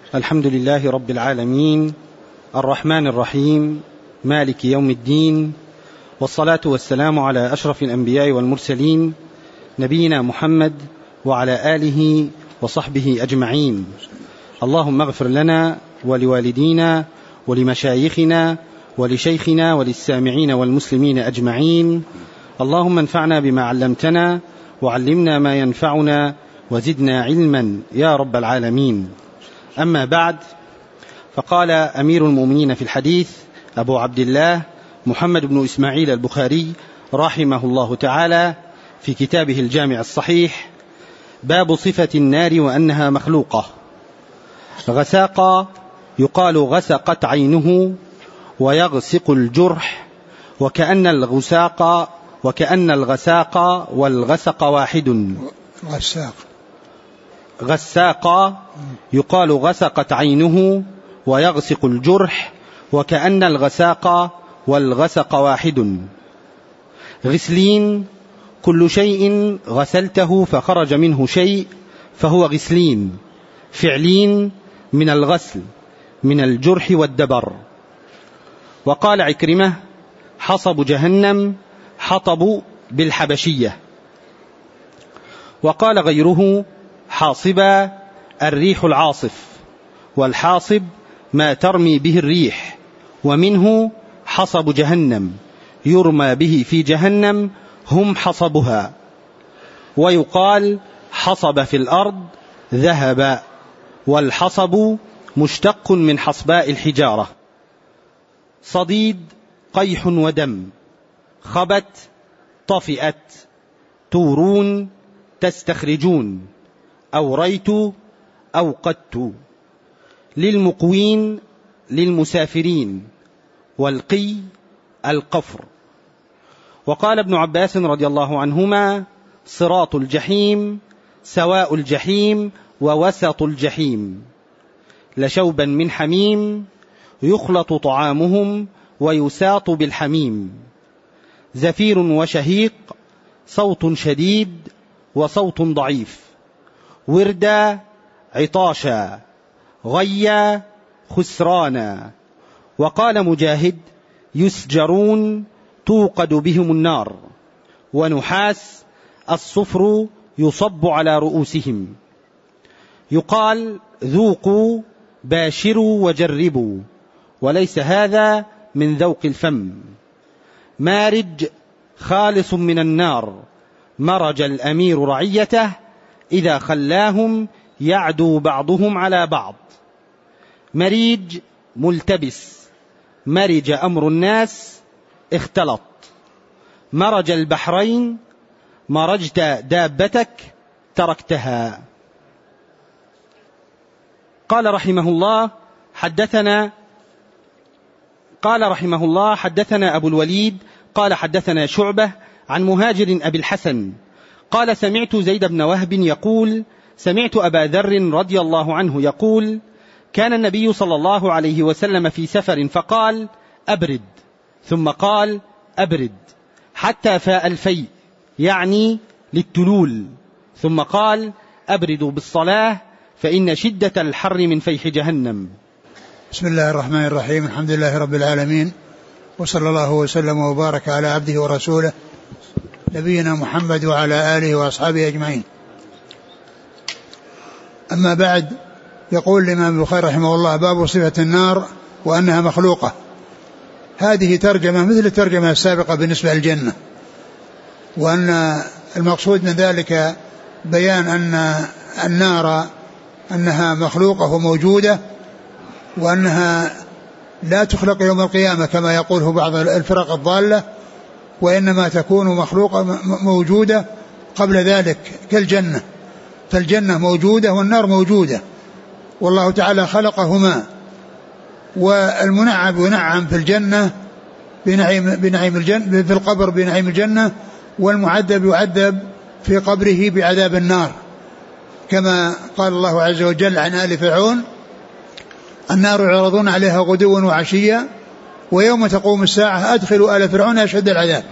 الحمد لله رب العالمين الرحمن الرحيم مالك يوم الدين، والصلاة والسلام على أشرف الأنبياء والمرسلين نبينا محمد وعلى آله وصحبه أجمعين. اللهم اغفر لنا ولوالدينا ولمشايخنا ولشيخنا وللسامعين والمسلمين أجمعين. اللهم انفعنا بما علمتنا وعلمنا ما ينفعنا وزدنا علما يا رب العالمين. أما بعد، فقال أمير المؤمنين في الحديث أبو عبد الله محمد بن إسماعيل البخاري رحمه الله تعالى في كتابه الجامع الصحيح: باب صفة النار وأنها مخلوقة. غساق يقال غسقت عينه، ويغسق الجرح، وكأن الغساق والغسق واحد. غساق يقال غسقت عينه ويغسق الجرح، وكأن الغساق والغسق واحد. غسلين كل شيء غسلته فخرج منه شيء فهو غسلين. فعلين من الغسل من الجرح والدبر. وقال عكرمة: حصب جهنم حطب بالحبشية. وقال غيره: حاصبا الريح العاصف، والحاصب ما ترمي به الريح، ومنه حصب جهنم يرمى به في جهنم هم حصبها. ويقال حصب في الأرض ذهب، والحصب مشتق من حصباء الحجارة. صديد قيح ودم. خبت طفئت. تورون تستخرجون. أوريت أوقدت. للمقوين للمسافرين. والقي القفر. وقال ابن عباس رضي الله عنهما: صراط الجحيم سواء الجحيم ووسط الجحيم، لشوبا من حميم يخلط طعامهم ويساط بالحميم. زفير وشهيق، صوت شديد وصوت ضعيف. وردا عطاشا. غيا خسرانا. وقال مجاهد: يسجرون توقد بهم النار. ونحاس الصفر يصب على رؤوسهم. يقال: ذوقوا باشروا وجربوا، وليس هذا من ذوق الفم. مارج خالص من النار. مرج الأمير رعيته إذا خلاهم يعدو بعضهم على بعض. مريج ملتبس. مرج أمر الناس اختلط. مرج البحرين. مرجت دابتك تركتها. قال رحمه الله حدثنا أبو الوليد قال حدثنا شعبة عن مهاجر أبي الحسن قال: سمعت زيد بن وهب يقول: سمعت أبا ذر رضي الله عنه يقول: كان النبي صلى الله عليه وسلم في سفر فقال: أبرد، ثم قال: أبرد، حتى فاء الفيء، يعني للتلول، ثم قال: أبردوا بالصلاة فإن شدة الحر من فيح جهنم. بسم الله الرحمن الرحيم. الحمد لله رب العالمين، وصلى الله وسلم وبارك على عبده ورسوله نبينا محمد وعلى آله وأصحابه أجمعين. أما بعد، يقول الإمام البخاري رحمه الله: باب صفة النار وأنها مخلوقة. هذه ترجمة مثل الترجمة السابقة بالنسبة للجنة، وأن المقصود من ذلك بيان أن النار أنها مخلوقة وموجودة، وأنها لا تخلق يوم القيامة كما يقوله بعض الفرق الضالة، وإنما تكون مخلوقة موجودة قبل ذلك كالجنة. فالجنة موجودة والنار موجودة، والله تعالى خلقهما. والمنعم ينعم في الجنة بنعيم الجنة، في القبر بنعيم الجنة، والمعذب يعذب في قبره بعذاب النار، كما قال الله عز وجل عن آل فرعون: النار يعرضون عليها غدوا وعشيا ويوم تقوم الساعة أدخلوا آل فرعون أشد العذاب.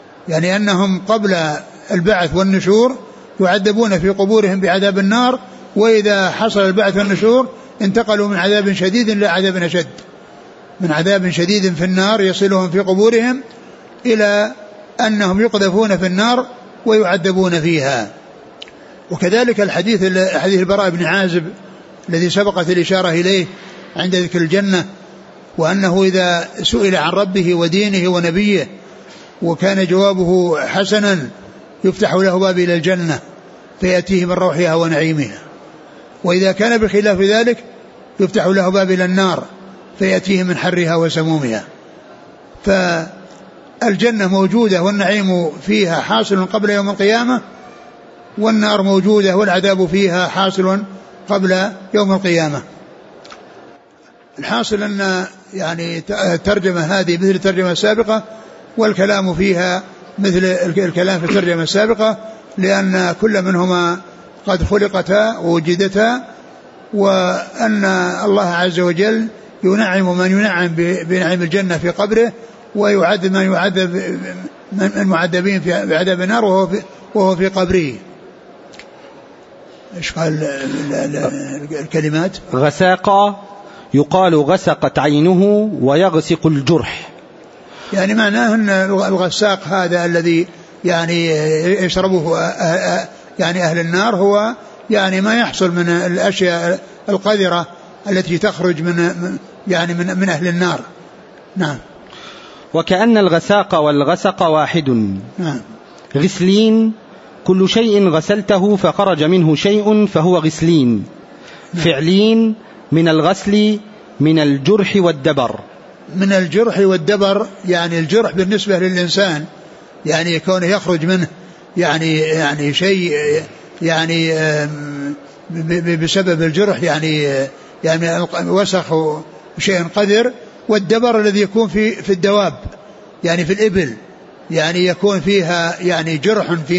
يعني أنهم قبل البعث والنشور يعذبون في قبورهم بعذاب النار، وإذا حصل البعث والنشور انتقلوا من عذاب شديد إلى عذاب أشد، من عذاب شديد في النار يصلهم في قبورهم إلى أنهم يقذفون في النار ويعذبون فيها. وكذلك حديث البراء بن عازب الذي سبقت الإشارة إليه عند ذكر الجنة، وأنه إذا سئل عن ربه ودينه ونبيه وكان جوابه حسنا يفتح له باب إلى الجنة فيأتيه من روحها ونعيمها، وإذا كان بخلاف ذلك يفتح له باب إلى النار فيأتيه من حرها وسمومها. فالجنة موجودة والنعيم فيها حاصل قبل يوم القيامة، والنار موجودة والعذاب فيها حاصل قبل يوم القيامة. الحاصل أن يعني الترجمة هذه مثل الترجمة السابقة، والكلام فيها مثل الكلام في الترجمة السابقة، لأن كل منهما قد خلقتا ووجدتا، وأن الله عز وجل ينعم من ينعم بنعيم الجنة في قبره، ويعذب من يعذب من المعذبين في عذاب النار وهو في قبره. ايش قال الكلمات؟ غساقا يقال غسقت عينه ويغسق الجرح، يعني معناه أن الغساق هذا الذي يعني يشربه يعني أهل النار هو يعني ما يحصل من الأشياء القذرة التي تخرج من أهل النار. نعم. وكأن الغساق والغسق واحد. نعم. غسلين كل شيء غسلته فخرج منه شيء فهو غسلين. نعم. فعلين من الغسل من الجرح والدبر. من الجرح والدبر، يعني الجرح بالنسبة للإنسان يعني كونه يخرج منه يعني شيء يعني بسبب الجرح يعني وسخ شيء قذر. والدبر الذي يكون في الدواب يعني في الإبل، يعني يكون فيها يعني جرح في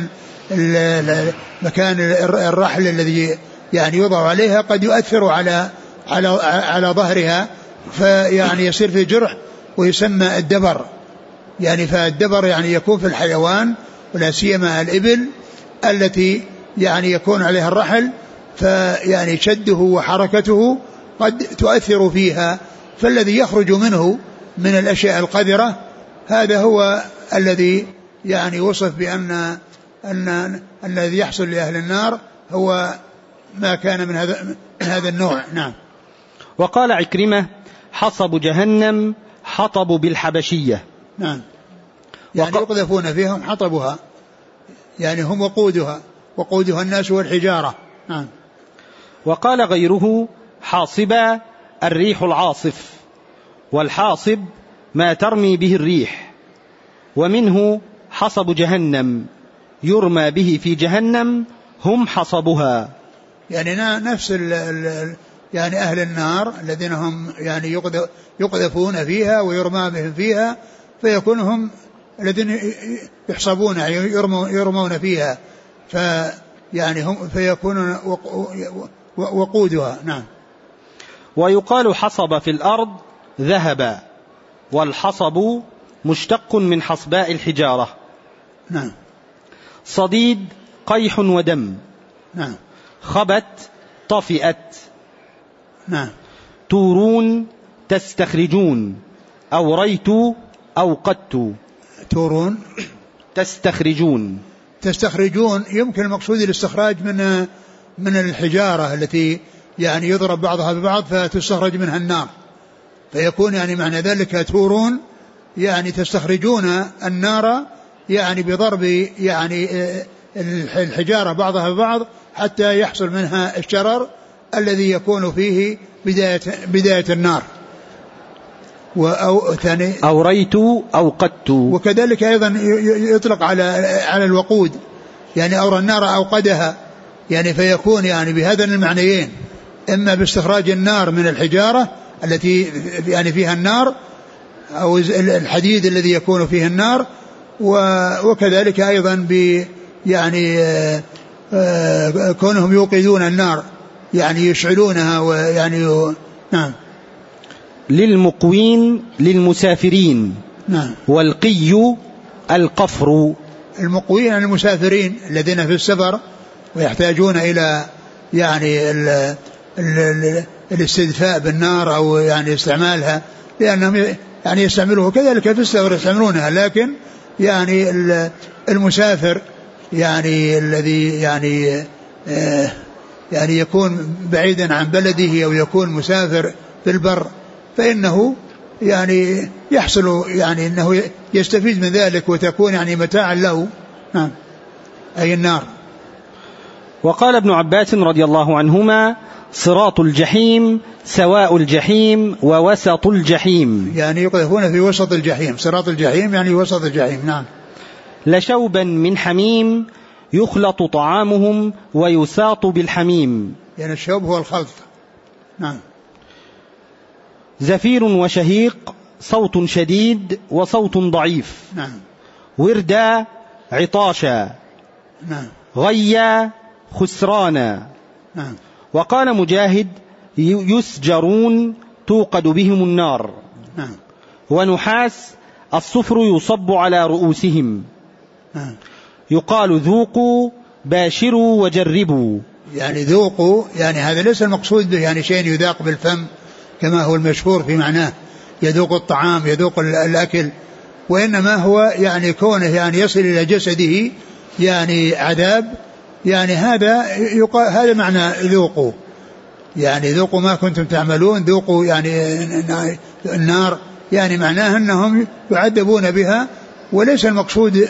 مكان الرحل الذي يعني يوضع عليها، قد يؤثر على ظهرها فيعني يصير في جرح ويسمى الدبر. يعني فالدبر يعني يكون في الحيوان ولا سيما الإبل التي يعني يكون عليها الرحل، فيعني شده وحركته قد تؤثر فيها، فالذي يخرج منه من الأشياء القذرة هذا هو الذي يعني وصف بأن الذي يحصل لأهل النار هو ما كان من هذا النوع. نعم. وقال عكرمة حصب جهنم حطب بالحبشية. نعم. يعني يقذفون فيها هم حطبها، يعني هم وقودها الناس والحجارة. نعم. وقال غيره حاصبا الريح العاصف، والحاصب ما ترمي به الريح، ومنه حصب جهنم يرمى به في جهنم هم حصبها. يعني نفس يعني أهل النار الذين هم يعني يقذفون فيها ويرمى بهم فيها، فيكون هم الذين يحصبون يرمون فيها، فيعني هم فيكونون وقودها. نعم. ويقال حصب في الأرض ذهبا، والحصب مشتق من حصباء الحجارة. نعم. صديد قيح ودم. نعم. خبت طفئت. نعم. تورون تستخرجون، أوريت أوقدت. تورون تستخرجون يمكن المقصود الاستخراج من الحجارة التي يعني يضرب بعضها ببعض فتستخرج منها النار، فيكون يعني معنى ذلك تورون يعني تستخرجون النار يعني بضرب يعني الحجارة بعضها ببعض حتى يحصل منها الشرر الذي يكون فيه بداية النار. أوريت أوقدت. وكذلك أيضا يطلق على الوقود، يعني أورى النار أوقدها، يعني فيكون يعني بهذا المعنيين، إما باستخراج النار من الحجارة التي يعني فيها النار أو الحديد الذي يكون فيه النار، وكذلك أيضا يعني كونهم يوقدون النار يعني يشعلونها ويعني. نعم. للمقوين للمسافرين. نعم. والقي القفر. المقوين المسافرين الذين في السفر ويحتاجون يعني الاستدفاء بالنار أو يعني استعمالها، لأنهم يعني يستعملوه كذلك في السفر يستعملونها. لكن يعني المسافر يعني الذي يعني يكون بعيدا عن بلده أو يكون مسافر في البر، فإنه يعني يحصل يعني أنه يستفيد من ذلك وتكون يعني متاعا له. نعم، أي النار. وقال ابن عباس رضي الله عنهما: صراط الجحيم سواء الجحيم ووسط الجحيم، يعني يقذفون في وسط الجحيم، صراط الجحيم يعني وسط الجحيم. نعم. لشوبا من حميم يخلط طعامهم ويساط بالحميم، يعني الشوب هو الخلط. نعم. زفير وشهيق صوت شديد وصوت ضعيف. نعم. وردا عطاشا. نعم. غيا خسرانا. نعم. وقال مجاهد: يسجرون توقد بهم النار. نعم. ونحاس الصفر يصب على رؤوسهم. نعم. يقال ذوقوا باشروا وجربوا. يعني ذوقوا يعني هذا ليس المقصود به يعني شيء يذاق بالفم كما هو المشهور في معناه يذوق الطعام يذوق الأكل، وإنما هو يعني كونه يعني يصل إلى جسده يعني عذاب، يعني هذا معنى ذوقوا، يعني ذوقوا ما كنتم تعملون، ذوقوا يعني النار، يعني معناه أنهم يعذبون بها، وليس المقصود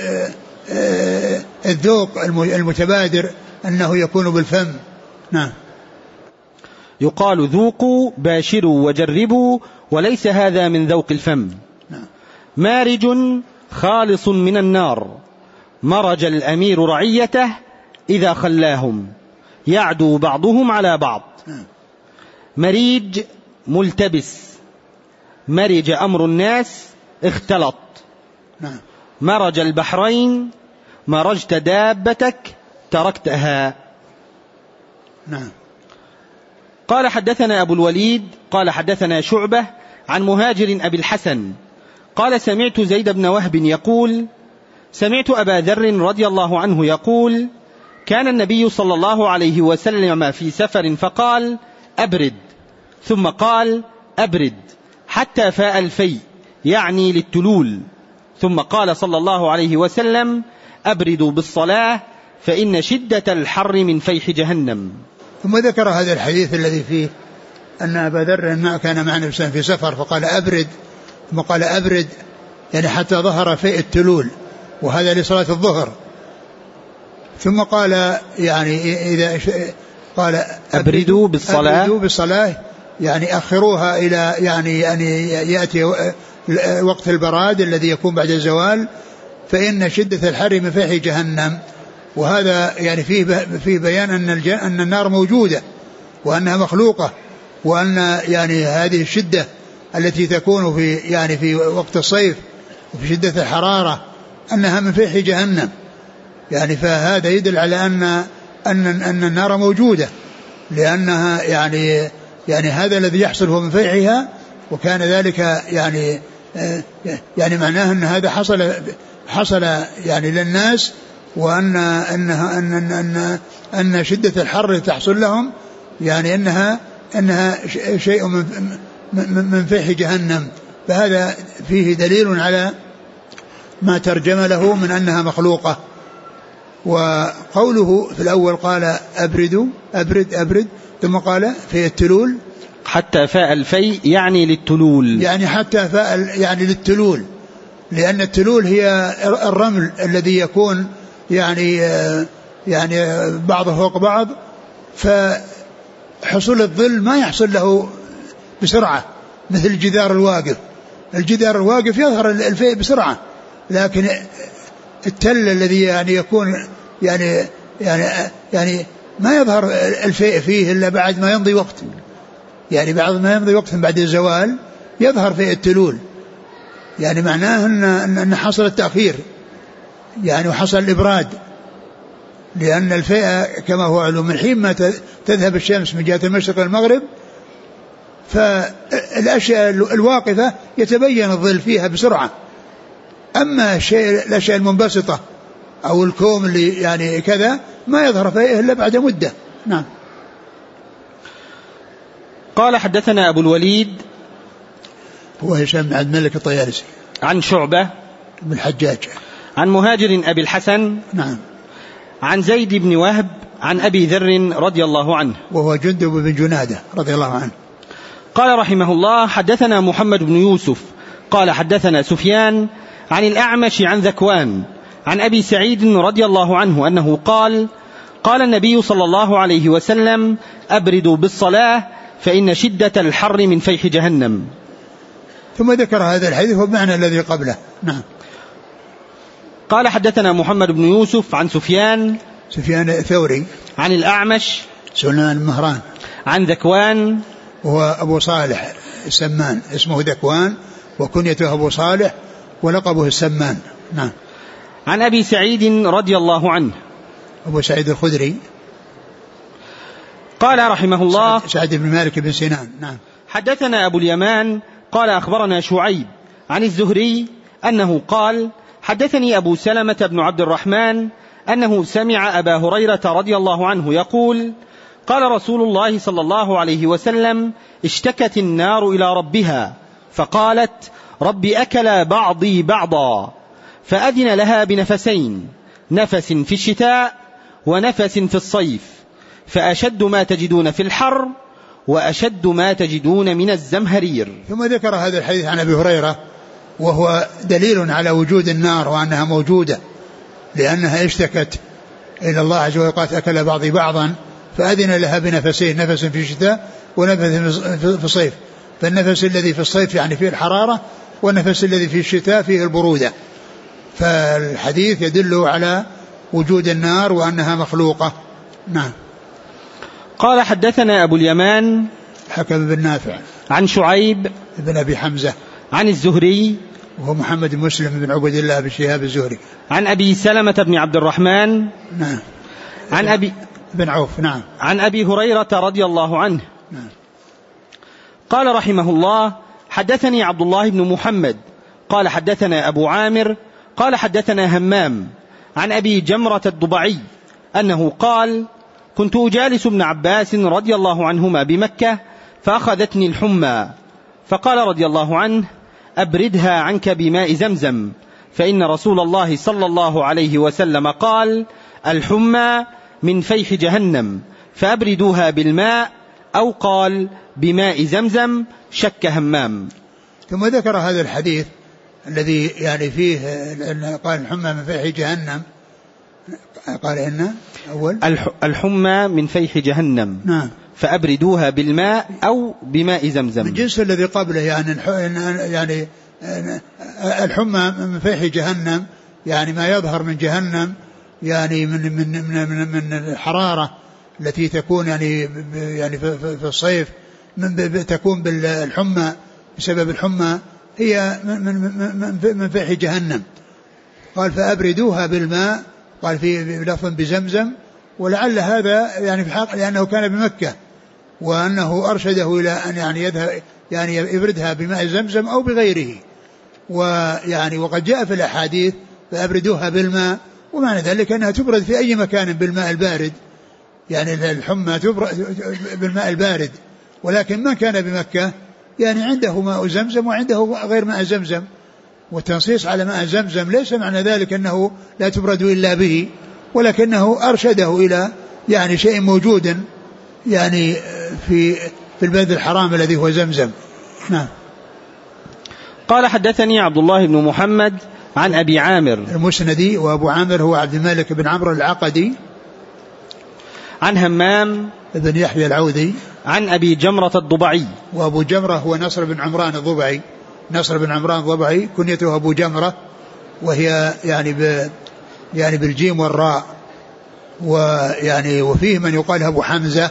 الذوق المتبادر أنه يكون بالفم. نعم. يقال ذوقوا باشروا وجربوا، وليس هذا من ذوق الفم. نعم. مارج خالص من النار، مرج الأمير رعيته إذا خلاهم، يعدو بعضهم على بعض. نعم. مريج ملتبس، مرج أمر الناس اختلط. نعم. مرج البحرين، مرجت دابتك تركتها. نعم. قال حدثنا أبو الوليد قال حدثنا شعبة عن مهاجر أبي الحسن قال: سمعت زيد بن وهب يقول: سمعت أبا ذر رضي الله عنه يقول: كان النبي صلى الله عليه وسلم في سفر فقال: أبرد، ثم قال: أبرد حتى فاء الفي، يعني للتلول، ثم قال صلى الله عليه وسلم: أبردوا بالصلاة فإن شدة الحر من فيح جهنم. ثم ذكر هذا الحديث الذي فيه أن أبا ذر ما كان مع النبي في سفر فقال أبرد، ثم قال أبرد يعني حتى ظهر فيء التلول، وهذا لصلاة الظهر. ثم قال يعني إذا قال أبردوا بالصلاة يعني أخروها إلى يعني أن يأتي وقت البراد الذي يكون بعد الزوال، فإن شدة الحر من فيح جهنم. وهذا يعني فيه بيان أن النار موجودة وأنها مخلوقة، وأن يعني هذه الشدة التي تكون في وقت الصيف وفي شدة الحرارة أنها من فيح جهنم، يعني فهذا يدل على أن النار موجودة، لأنها يعني هذا الذي يحصل هو من فيحها، وكان ذلك يعني معناه أن هذا حصل يعني للناس، وأن أن شدة الحر تحصل لهم يعني أنها شيء من فيح جهنم. فهذا فيه دليل على ما ترجم له من أنها مخلوقة. وقوله في الأول قال أبرد ثم قال في التلول حتى فاء الفي يعني للتلول، يعني حتى فاء يعني للتلول، لأن التلول هي الرمل الذي يكون يعني بعضه فوق بعض، فحصول الظل ما يحصل له بسرعة مثل الجدار الواقف يظهر الفيء بسرعة، لكن التل الذي يعني يكون يعني ما يظهر الفيء فيه إلا بعد ما يمضي وقت، يعني بعد ما يمضي وقت بعد الزوال يظهر فيء التلول، يعني معناه أن حصل التأخير يعني وحصل الإبراد، لأن الفيء كما هو علوم من حين ما تذهب الشمس من جهة المشرق والمغرب، فالأشياء الواقفة يتبين الظل فيها بسرعة، أما الأشياء المنبسطة أو الكوم اللي يعني كذا ما يظهر فيه إلا بعد مدة. نعم. قال حدثنا أبو الوليد هو هشام بن عبد الملك الطيالسي عن شعبة بن الحجاج عن مهاجر أبي الحسن نعم عن زيد بن وهب عن أبي ذر رضي الله عنه وهو جندب بن جنادة رضي الله عنه. قال رحمه الله حدثنا محمد بن يوسف قال حدثنا سفيان عن الأعمش عن ذكوان عن أبي سعيد رضي الله عنه أنه قال قال النبي صلى الله عليه وسلم أبردوا بالصلاة فإن شدة الحر من فيح جهنم. ثم ذكر هذا الحديث وبمعنى الذي قبله. نعم. قال حدثنا محمد بن يوسف عن سفيان الثوري عن الأعمش سليمان بن مهران عن ذكوان وهو أبو صالح السمان اسمه ذكوان وكنيته أبو صالح ولقبه السمان. نعم. عن أبي سعيد رضي الله عنه أبو سعيد الخدري. قال رحمه الله سعد بن مالك بن سنان. نعم. حدثنا أبو اليمان قال أخبرنا شعيب عن الزهري أنه قال حدثني أبو سلمة بن عبد الرحمن أنه سمع أبا هريرة رضي الله عنه يقول قال رسول الله صلى الله عليه وسلم اشتكت النار إلى ربها فقالت رب أكل بعضي بعضا فأذن لها بنفسين نفس في الشتاء ونفس في الصيف فأشد ما تجدون في الحر وأشد ما تجدون من الزمهرير. ثم ذكر هذا الحديث عن أبي هريرة وهو دليل على وجود النار وأنها موجودة لأنها اشتكت إلى الله عز وجل قالت أكل بعضي بعضا فأذن لها بنفسين نفس في الشتاء ونفس في الصيف فالنفس الذي في الصيف يعني فيه الحرارة والنفس الذي في الشتاء فيه البرودة. فالحديث يدل على وجود النار وأنها مخلوقة. نعم. قال حدثنا أبو اليمان حكم بن نافع عن شعيب بن أبي حمزة عن الزهري وهو محمد بن مسلم بن عبد الله بن شهاب الزهري عن أبي سلمة بن عبد الرحمن نعم عن أبي بن عوف نعم عن أبي هريرة رضي الله عنه نعم. قال رحمه الله حدثني عبد الله بن محمد قال حدثنا أبو عامر قال حدثنا همام عن أبي جمرة الضبعي أنه قال كنت أجالس ابن عباس رضي الله عنهما بمكة فأخذتني الحمى فقال رضي الله عنه أبردها عنك بماء زمزم فإن رسول الله صلى الله عليه وسلم قال الحمى من فيح جهنم فأبردوها بالماء أو قال بماء زمزم شك همام. ثم ذكر هذا الحديث الذي يعني فيه قال الحمى من فيح جهنم قال إن أول الحمى من فيح جهنم نعم فأبردوها بالماء أو بماء زمزم من جنس الذي قبله يعني الحمى من فيح جهنم يعني ما يظهر من جهنم يعني من الحرارة التي تكون يعني في الصيف تكون بالحمى بسبب الحمى هي من فيح جهنم. قال فأبردوها بالماء قال في لفظ بزمزم ولعل هذا يعني في حق لأنه كان بمكة وأنه أرشده إلى أن يعني يذهب يعني يبردها بماء زمزم أو بغيره ويعني وقد جاء في الأحاديث فأبردوها بالماء ومعنى ذلك أنها تبرد في أي مكان بالماء البارد يعني الحمى تبرد بالماء البارد ولكن من كان بمكة يعني عنده ماء زمزم وعنده غير ماء زمزم والتنصيص على ماء زمزم ليس معنى ذلك أنه لا تبرد إلا به ولكنه أرشده إلى يعني شيء موجود يعني في البلد الحرام الذي هو زمزم. نعم. قال حدثني عبد الله بن محمد عن أبي عامر المسندي وأبو عامر هو عبد الملك بن عمرو العقدي عن همام بن يحيى العوذي عن أبي جمرة الضبعي وأبو جمرة هو نصر بن عمران الضبعي نصر بن عمران الضبعي كنيته أبو جمرة وهي يعني بالجيم والراء ويعني وفيه من يقال أبو حمزة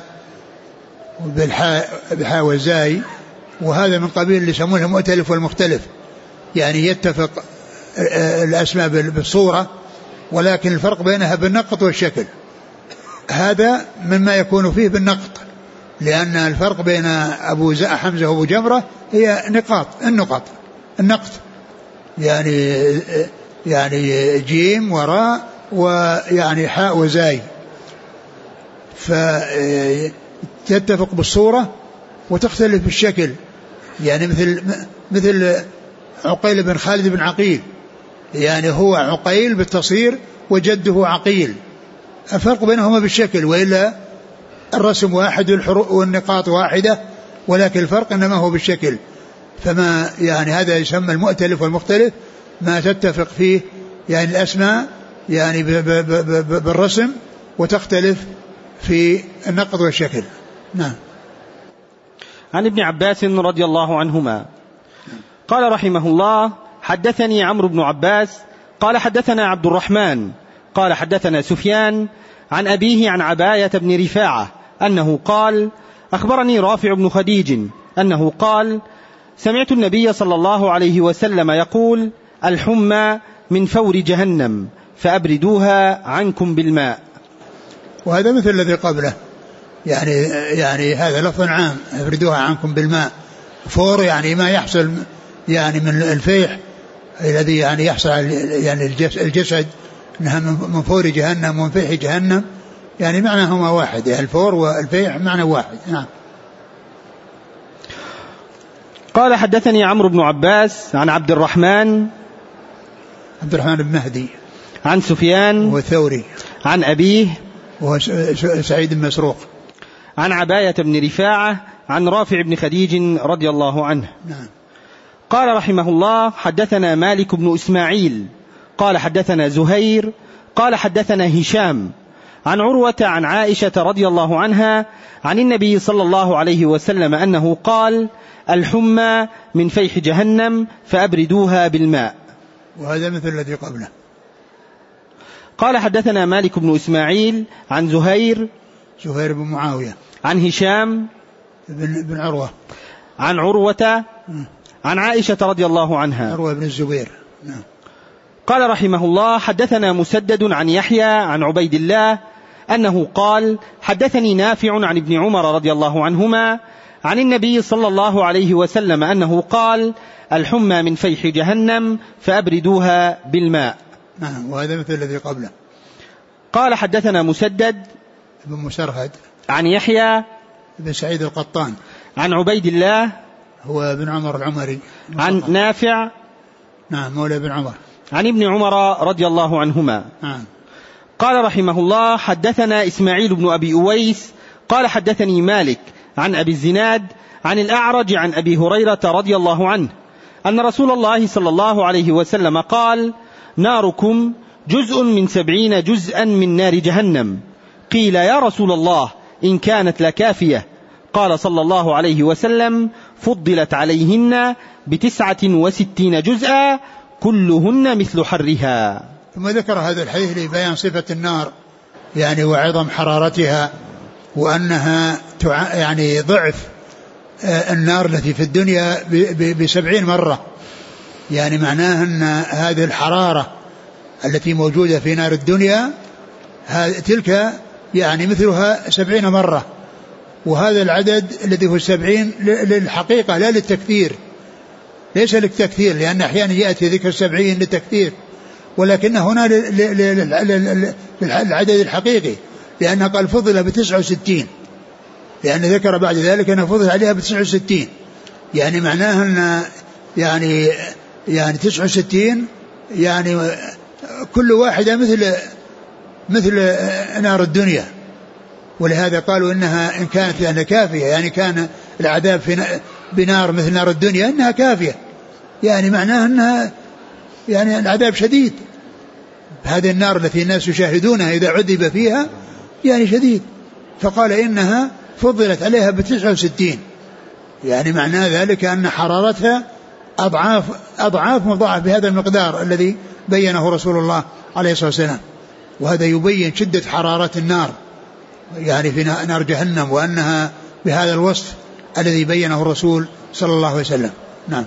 بالحاء والزاي وهذا من قبيل اللي يسمونه المؤتلف والمختلف يعني يتفق الأسماء بالصورة ولكن الفرق بينها بالنقط والشكل هذا مما يكون فيه بالنقط لأن الفرق بين أبو حمزة وأبو جمرة هي النقط يعني جيم وراء ويعني حاء وزاي فتتفق بالصورة وتختلف بالشكل، يعني مثل عقيل بن خالد بن عقيل، يعني هو عقيل بالتصغير وجده عقيل، الفرق بينهما بالشكل، وإلا الرسم واحد والنقاط واحدة، ولكن الفرق إنما هو بالشكل. فما يعني هذا يسمى المؤتلف والمختلف، ما تتفق فيه يعني الأسماء يعني بالرسم وتختلف في النقط والشكل. نعم. عن ابن عباس رضي الله عنهما قال رحمه الله: حدثني عمرو بن عباس قال حدثنا عبد الرحمن قال حدثنا سفيان عن أبيه عن عباية بن رفاعة أنه قال: أخبرني رافع بن خديج أنه قال: سمعت النبي صلى الله عليه وسلم يقول: الحمى من فور جهنم فأبردوها عنكم بالماء. وهذا مثل الذي قبله، يعني هذا لفظ عام، أبردوها عنكم بالماء. فور يعني ما يحصل يعني من الفيح الذي يعني يحصل يعني الجسد، انها من فور جهنم ومن فيح جهنم، يعني معناهما واحد، يعني الفور والفيح معنى واحد. نعم. قال: حدثني عمرو بن عباس عن عبد الرحمن بن مهدي عن سفيان والثوري عن أبيه وسعيد بن مسروق عن عباية بن رفاعة عن رافع بن خديج رضي الله عنه. نعم. قال رحمه الله: حدثنا مالك بن إسماعيل قال حدثنا زهير قال حدثنا هشام عن عروة عن عائشة رضي الله عنها عن النبي صلى الله عليه وسلم أنه قال: الحمى من فيح جهنم فأبردوها بالماء. وهذا مثل الذي قبله. قال: حدثنا مالك بن إسماعيل عن زهير بن معاوية عن هشام بن عروة عن عروة عن عائشة رضي الله عنها عروة بن الزبير. نعم. قال رحمه الله: حدثنا مسدد عن يحيى عن عبيد الله أنه قال: حدثني نافع عن ابن عمر رضي الله عنهما عن النبي صلى الله عليه وسلم أنه قال: الحمى من فيح جهنم فأبردوها بالماء. نعم. وهذا مثل الذي قبله. قال: حدثنا مسدد بن مسرهد عن يحيى بن سعيد القطان عن عبيد الله هو بن عمر العمري عن نافع نعم مولى بن عمر عن ابن عمر رضي الله عنهما. نعم. قال رحمه الله: حدثنا إسماعيل بن أبي أويس قال حدثني مالك عن أبي الزناد عن الأعرج عن أبي هريرة رضي الله عنه أن رسول الله صلى الله عليه وسلم قال: ناركم جزء من 70 جزءا من نار جهنم. قيل: يا رسول الله إن كانت لكافية؟ قال صلى الله عليه وسلم: فضلت عليهن 69 جزءا كلهن مثل حرها. ثم ذكر هذا الحديث لبيان صفة النار يعني وعظم حرارتها، وأنها يعني ضعف النار التي في الدنيا ب70 مرة، يعني معناه أن هذه الحرارة التي موجودة في نار الدنيا تلك يعني مثلها 70 مرة، وهذا العدد الذي هو 70 للحقيقة لا للتكثير، ليس للتكثير، لأن أحيانا يأتي ذكر 70 للتكثير، ولكن هنا للعدد الحقيقي، لأنه قال فضل ب69، لأن ذكر بعد ذلك أنه فضل عليها ب69، يعني معناه أن يعني 69 يعني كل واحدة مثل نار الدنيا. ولهذا قالوا إنها إن كانت لأنها كافية، يعني كان العذاب بنار مثل نار الدنيا إنها كافية، يعني معناه أنها يعني العذاب شديد. هذه النار التي الناس يشاهدونها إذا عذب فيها يعني شديد، فقال إنها فضلت عليها ب69، يعني معناه ذلك أن حرارتها أضعاف مضاعف بهذا المقدار الذي بينه رسول الله عليه الصلاة والسلام. وهذا يبين شدة حرارة النار يعني في نار جهنم، وأنها بهذا الوصف الذي بينه الرسول صلى الله عليه وسلم. نعم.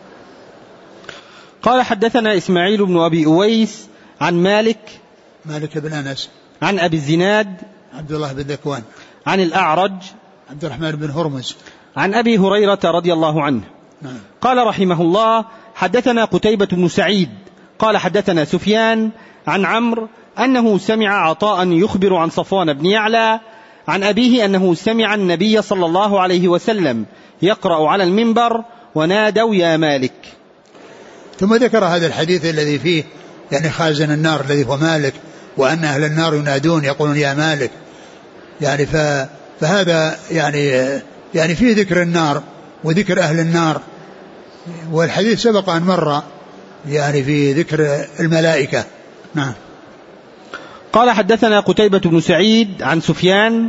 قال: حدثنا إسماعيل بن أبي أويس عن مالك بن أنس عن أبي الزناد عبد الله بن ذكوان عن الأعرج عبد الرحمن بن هرمز عن أبي هريرة رضي الله عنه. نعم. قال رحمه الله: حدثنا قتيبة بن سعيد قال حدثنا سفيان عن عمرو أنه سمع عطاء يخبر عن صفوان بن يعلى عن أبيه أنه سمع النبي صلى الله عليه وسلم يقرأ على المنبر ونادوا يا مالك. ثم ذكر هذا الحديث الذي فيه يعني خازن النار الذي هو مالك، وأن أهل النار ينادون يقولون يا مالك، يعني فهذا يعني فيه ذكر النار وذكر أهل النار. والحديث سبق أن مر يعني في ذكر الملائكة. نعم. قال حدثنا قتيبة بن سعيد عن سفيان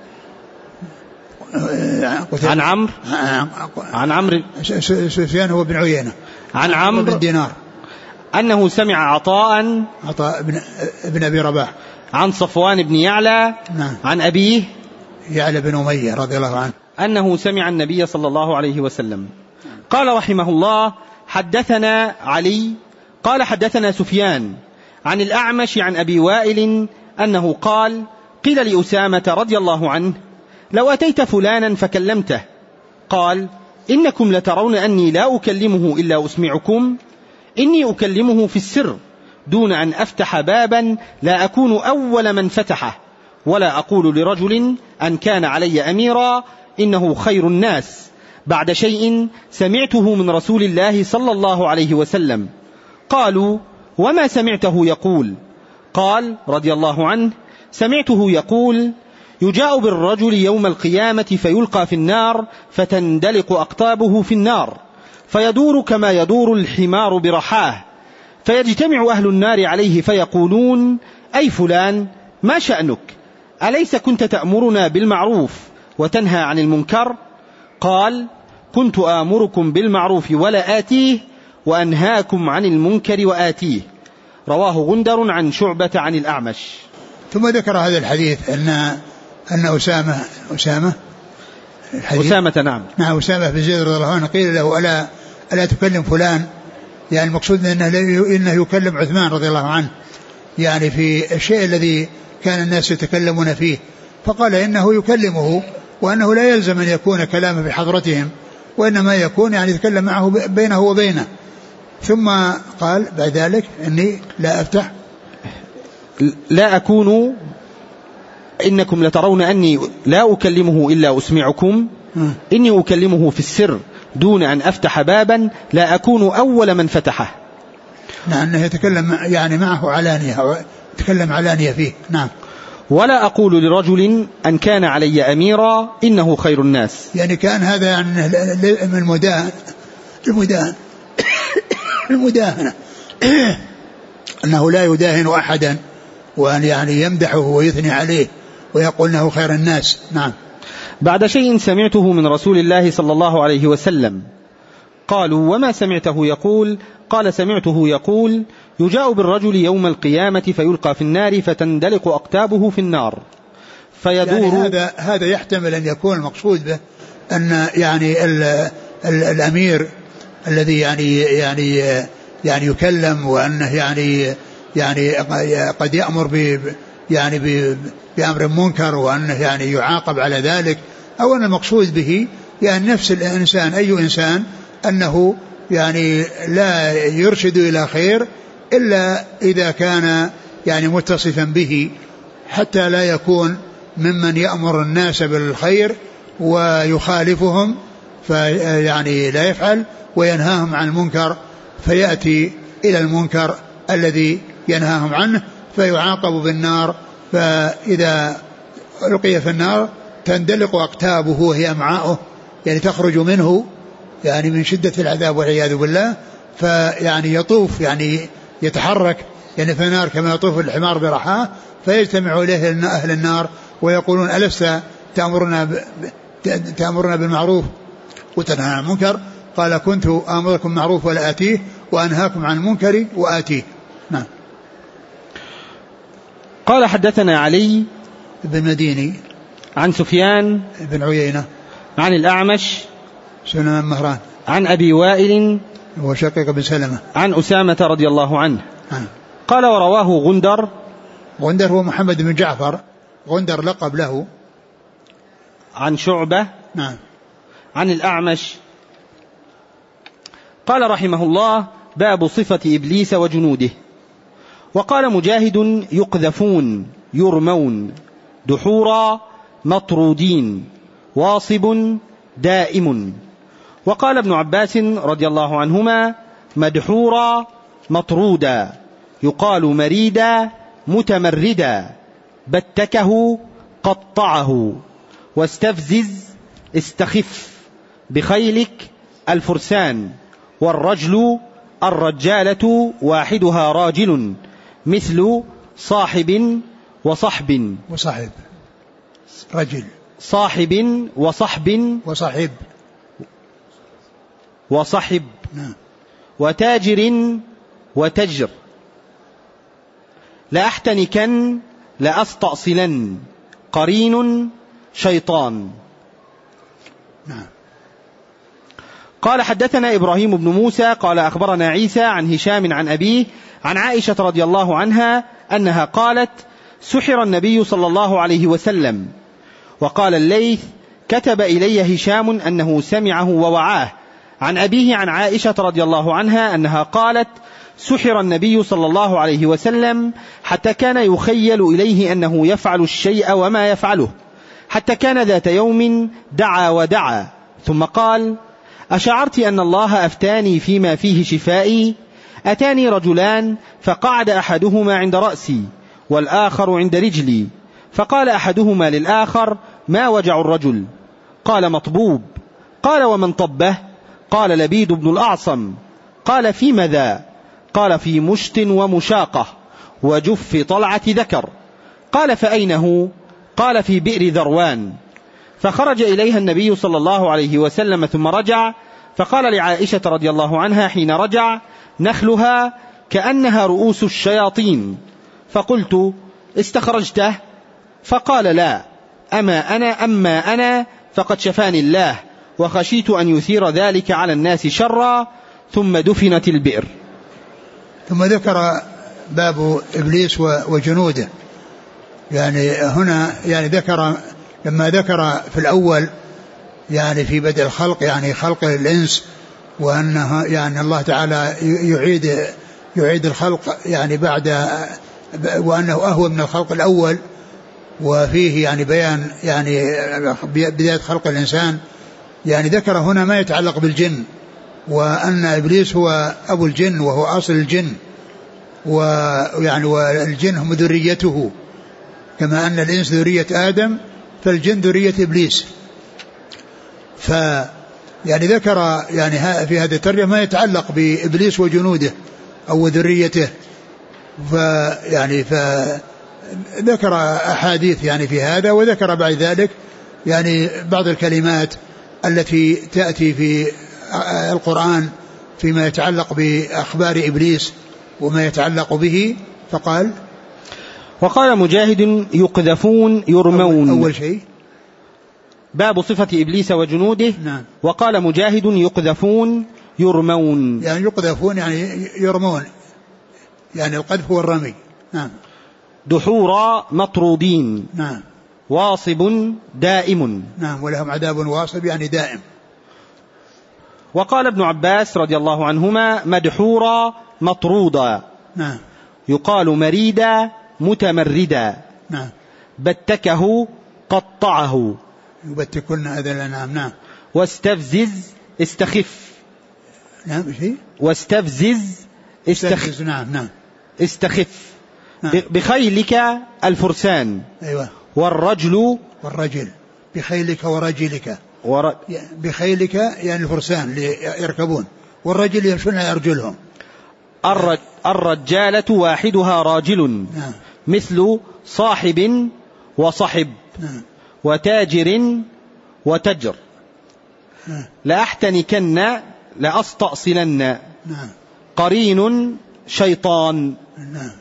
عن عمرو سفيان هو بن عيينة عن عمرو بن دينار أنه سمع عطاء بن أبي رباح عن صفوان بن يعلى عن أبيه يعلى بن أمية رضي الله عنه أنه سمع النبي صلى الله عليه وسلم. قال رحمه الله حدثنا علي قال حدثنا سفيان عن الأعمش عن أبي وائل أنه قال قيل لأسامة رضي الله عنه لو أتيت فلانا فكلمته قال إنكم لترون أني لا أكلمه إلا أسمعكم، إني أكلمه في السر دون أن أفتح بابا لا أكون أول من فتحه، ولا أقول لرجل أن كان علي أميرا إنه خير الناس بعد شيء سمعته من رسول الله صلى الله عليه وسلم. قالوا وما سمعته يقول؟ قال رضي الله عنه سمعته يقول يجاء بالرجل يوم القيامة فيلقى في النار فتندلق أقطابه في النار فيدور كما يدور الحمار برحاه، فيجتمع أهل النار عليه فيقولون أي فلان ما شأنك؟ أليس كنت تأمرنا بالمعروف وتنهى عن المنكر؟ قال كنت آمركم بالمعروف ولا آتيه وأنهاكم عن المنكر وآتيه. رواه غندر عن شعبة عن الأعمش. ثم ذكر هذا الحديث أن أسامة نعم أسامة بن زيد رضي الله عنه قيل له ألا تكلم فلان، يعني المقصود إنه يكلم عثمان رضي الله عنه يعني في الشيء الذي كان الناس يتكلمون فيه، فقال إنه يكلمه وأنه لا يلزم أن يكون كلامه بحضرتهم، وإنما يكون يعني يتكلم معه بينه وبينه. ثم قال بعد ذلك إني لا أكون إنكم لترون أني لا أكلمه إلا أسمعكم، إني أكلمه في السر دون أن أفتح بابا لا أكون أول من فتحه. نعم أنه يتكلم يعني معه علانية، يتكلم علانية فيه. نعم. ولا أقول لرجل أن كان علي أميرا إنه خير الناس، يعني كان هذا يعني من المداهنة أنه لا يداهن أحدا، وأن يعني يمدحه ويثني عليه ويقول أنه خير الناس. نعم. بعد شيء سمعته من رسول الله صلى الله عليه وسلم. قالوا وما سمعته يقول؟ قال سمعته يقول يجاء بالرجل يوم القيامة فيلقى في النار فتندلق أقتابه في النار فيدور. يعني هذا يحتمل أن يكون المقصود به أن يعني الأمير الذي يعني يكلم، وأنه يعني قد يأمر بأمر منكر وأنه يعني يعاقب على ذلك، أو أن المقصود به يعني نفس الإنسان أي إنسان أنه يعني لا يرشد إلى خير إلا إذا كان يعني متصفا به، حتى لا يكون ممن يأمر الناس بالخير ويخالفهم فيعني لا يفعل، وينهاهم عن المنكر فيأتي إلى المنكر الذي ينهاهم عنه فيعاقب بالنار. فإذا ألقي في النار تندلق أقتابه وهي أمعاؤه، يعني تخرج منه يعني من شدة العذاب والعياذ بالله، فيعني يطوف يعني يتحرك يعني في النار كما يطوف الحمار برحاه، فيجتمع إليه أهل النار ويقولون ألست تأمرنا بالمعروف وتنهى عن المنكر؟ قال كنت آمركم معروف ولا آتيه وأنهاكم عن المنكر وآتيه. نعم. قال حدثنا علي بن مديني عن سفيان بن عيينة عن الأعمش سليمان مهران عن أبي وائل وشقيق بن سلمة عن أسامة رضي الله عنه. قال ورواه غندر هو محمد بن جعفر، غندر لقب له، عن شعبة نعم عن الأعمش. قال رحمه الله باب صفة إبليس وجنوده. وقال مجاهد يقذفون يرمون دحورا مطرودين واصب دائم. وقال ابن عباس رضي الله عنهما مدحورا مطرودا يقال مريدا متمردا بتكه قطعه واستفزز استخف بخيلك الفرسان والرجل الرجالة واحدها راجل مثل صاحب وصحب رجل صاحب وصحب وتاجر وتجر لأحتنكن لأستأصلن قرين شيطان. قال حدثنا إبراهيم بن موسى قال أخبرنا عيسى عن هشام عن أبيه عن عائشة رضي الله عنها أنها قالت سحر النبي صلى الله عليه وسلم. وقال الليث كتب إلي هشام أنه سمعه ووعاه عن أبيه عن عائشة رضي الله عنها أنها قالت سحر النبي صلى الله عليه وسلم حتى كان يخيل إليه أنه يفعل الشيء وما يفعله، حتى كان ذات يوم دعا ودعا ثم قال أشعرت أن الله أفتاني فيما فيه شفائي؟ أتاني رجلان فقعد أحدهما عند رأسي والآخر عند رجلي، فقال أحدهما للآخر ما وجع الرجل؟ قال مطبوب. قال ومن طبه؟ قال لبيد بن الأعصم. قال فيما ذا؟ قال في مشت ومشاقة وجف طلعة ذكر. قال فأين هو؟ قال في بئر ذروان. فخرج إليها النبي صلى الله عليه وسلم ثم رجع، فقال لعائشة رضي الله عنها حين رجع نخلها كأنها رؤوس الشياطين. فقلت استخرجته؟ فقال لا، أما أنا فقد شفاني الله وخشيت أن يثير ذلك على الناس شرا. ثم دفنت البئر. ثم ذكر باب إبليس وجنوده. يعني هنا يعني ذكر لما ذكر في الأول يعني في بدء الخلق يعني خلق الإنس وأنه يعني الله تعالى يعيد الخلق يعني بعد وأنه أهون من الخلق الأول، وفيه يعني بيان يعني بداية خلق الإنسان. يعني ذكر هنا ما يتعلق بالجن، وأن إبليس هو أبو الجن وهو أصل الجن، ويعني والجن هم ذريته كما أن الإنس ذرية آدم فالجن ذرية إبليس. يعني ذكر يعني في هذا الترجمة ما يتعلق بإبليس وجنوده أو ذريته، فذكر أحاديث يعني في هذا، وذكر بعد ذلك يعني بعض الكلمات التي تأتي في القرآن فيما يتعلق بأخبار إبليس وما يتعلق به. فقال وقال مجاهد يقذفون يرمون. أول شيء باب صفة إبليس وجنوده. نعم. وقال مجاهد يقذفون يرمون، يعني يقذفون يعني يرمون، يعني القذف والرمي. نعم. دحورا مطرودين. نعم. واصب دائم. نعم. ولهم عذاب واصب يعني دائم. وقال ابن عباس رضي الله عنهما مدحورا مطرودا. نعم. يقال مريدا متمردا. نعم. بتكه قطعه. يبتكن هذا الأنعام. نعم. واستفزز استخف. نعم. شيء واستفزز استخف. نعم. استخف. نعم. بخيلك الفرسان. أيوة. والرجل بخيلك ورجلك. بخيلك يعني الفرسان اللي يركبون، والرجل يمشون على أرجلهم. الرجالة واحدها راجل. نعم. مثل صاحب وصحب. نعم. وتاجر وتجر. نعم. لأحتنكن لأستأصلن. نعم. قرين شيطان. نعم.